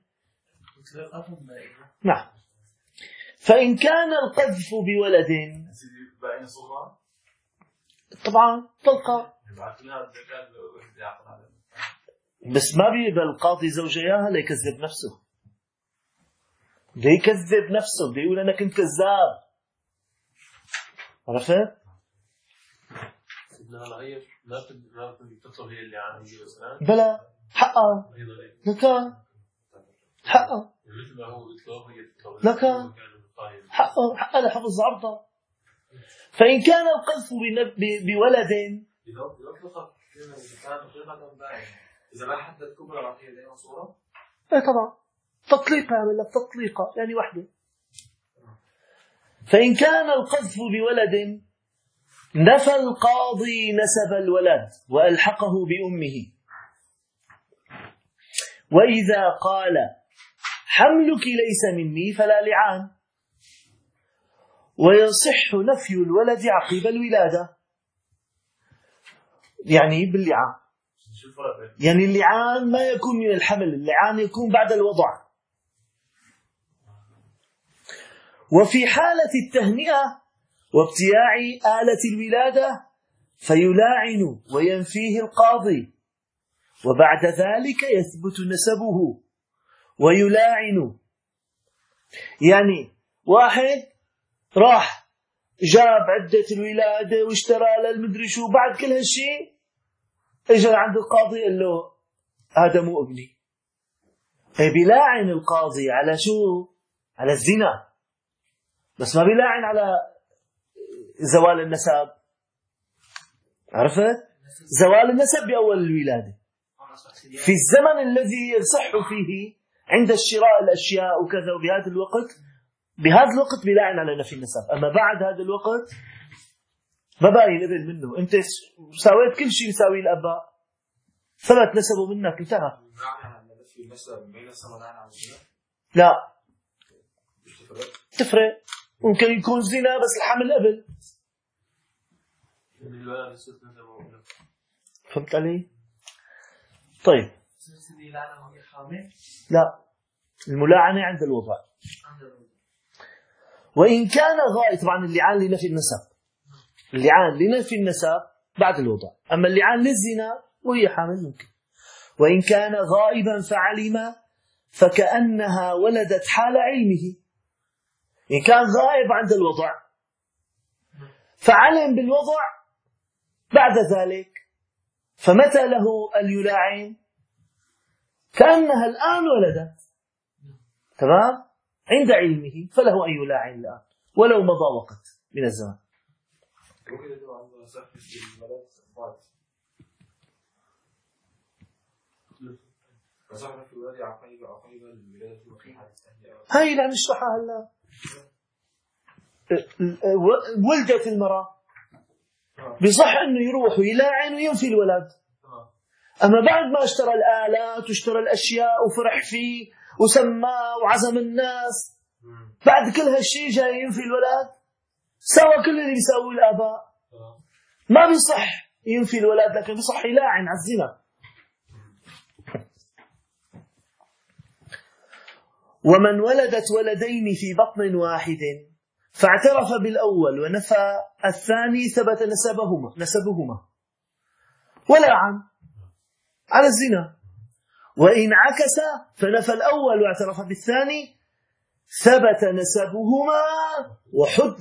نعم. فإن كان القذف بولد طبعا طلقة، بس ما بيقبل القاضي زوجيها ليكذب نفسه، ليكذب نفسه، بده يقول أنا كنت كذاب. عرفت؟ لا تطلب هي اللي عن بلا حقا لك حقا مثل ما هو يطلب هي تطلب لك حقا لحفظ عرضه. فإن كان القذف بولد إذا ما حدد كبرى رقية دائما صورة إيه طبعا تطليقة يعمل لك تطليقة يعني واحدة. فإن كان القذف بولد نفى القاضي نسب الولد وألحقه بأمه. وإذا قال حملك ليس مني فلا لعان، ويصح نفي الولد عقب الولادة يعني باللعان. يعني اللعان ما يكون من الحمل، اللعان يكون بعد الوضع. وفي حالة التهنئة وابتياع آلة الولادة فيلاعن وينفيه القاضي، وبعد ذلك يثبت نسبه ويلاعن. يعني واحد راح جاب عدة الولادة واشترى للمدري شو، بعد كل هالشيء اجى عند القاضي قال له هذا مو ابني. بيلاعن القاضي على شو؟ على الزنا، بس ما بيلاعن على زوال النسب. عرفت؟ زوال النسب بأول الولادة. في الزمن الذي يصح فيه عند الشراء الأشياء وكذا، وبهذا الوقت بيلاعن على نفي النسب. أما بعد هذا الوقت ما باقي الإبل منه، أنت ساويت كل شيء يساوي الآباء، ثبت نسبه منك، انتهى. لا تفرق، ممكن يكون زنا بس الحمل قبل. فهمت علي؟ طيب لا، الملاعنة عند الوضع. وإن كان غائب، طبعا اللعان لنفي النسب، اللعان لنفي النسب بعد الوضع. أما اللعان للزنا وهي حامل ممكن. وإن كان غائبا فعلم فكأنها ولدت حال علمه. إن كان غائب عند الوضع فعلم بالوضع بعد ذلك، فمتى له أن يلاعن؟ كأنها الآن ولدت، تمام، عند علمه، فله أن يلاعن الآن ولو مضى وقت من الزمان. هاي اللي عم نشرحها هلا. ولدت المرأة بصح انه يروح ويلاعن وينفي الولد. اما بعد ما اشترى الآلات واشترى الاشياء وفرح فيه وسماه وعزم الناس، بعد كل هالشيء جاي ينفي الولد، سوى كل اللي بيسويه الآباء. ما بيصح ينفي الولد، لكن بيصح يلاعن على الزنا. ومن ولدت ولدين في بطن واحد فاعترف بالأول ونفى الثاني ثبت نسبهما ولاعن على الزنا. وإن عكس فنفى الأول واعترف بالثاني ثبت نسبهما وحد.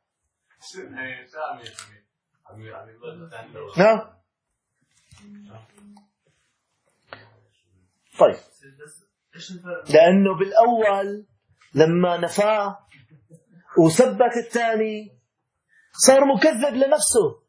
طيب، لأنه بالأول لما نفاه وثبت الثاني صار مكذب لنفسه،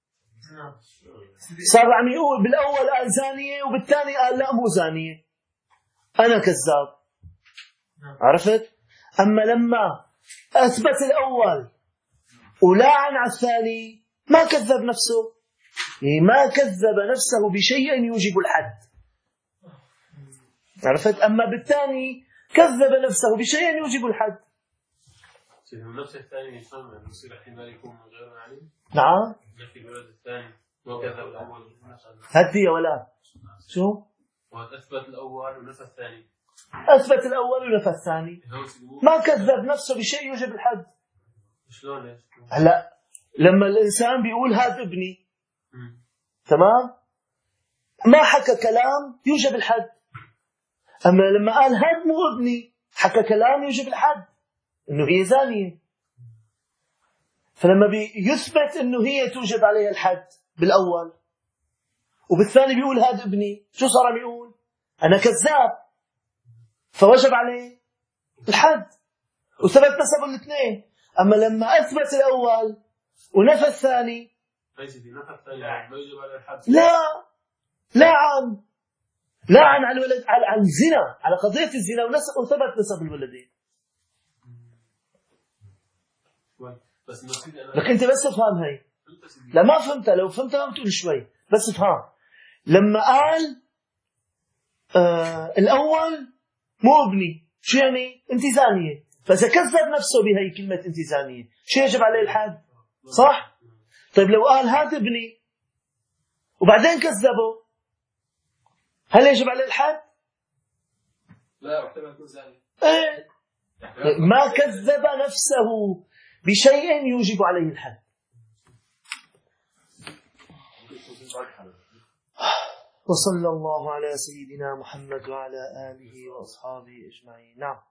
صار عم يقول بالأول قال زانية وبالثاني قال لا مو زانية، أنا كذاب. عرفت؟ أما لما أثبت الأول ولاعن على الثاني ما كذب نفسه، يعني ما كذب نفسه بشيء يوجب الحد. عرفت؟ أما بالثاني كذب نفسه بشيء يوجب الحد. نفس الثاني يسمى يصير احتمال يكون من غير علم. نعم. نفي الولد الثاني وكذب الأول. هدي يا ولد. شو؟ وأثبت الأول ونفى الثاني. أثبت الأول ونفى الثاني. ما كذب نفسه بشيء يوجب الحد. شلون؟ هلا لما الإنسان بيقول هذا ابني، تمام، ما حكى كلام يوجب الحد. أما لما قال هذا مو ابني حكى كلام يوجب الحد، إنه هي زانية. فلما بيثبت إنه هي توجب عليها الحد بالأول، وبالثاني بيقول هذا ابني، شو صار بيقول؟ أنا كذاب، فوجب عليه الحد وثبت نسبه الاثنين. أما لما أثبت الأول ونفى الثاني ما يجب على الحد. لعن على الولد، على الزنا، على قضية الزنا وثبت نسب الولدين. لكن أنت بس افهم هاي. لا ما فهمتها، لو فهمتها ما بتقول شوي، بس افهم. لما قال الأول مو ابني، شو يعني؟ أنت زانية، فإذا كذب نفسه بهي كلمة أنت زانية، شو يجب عليه الحد؟ صح؟ طيب لو قال هذا ابني وبعدين كذبه، هل يجب عليه الحد؟ لا، احتمال يكون زاني. إيه؟ ما كذب نفسه بشيء يوجب عليه الحد. وصلى الله على سيدنا محمد وعلى آله وأصحابه أجمعين. نعم.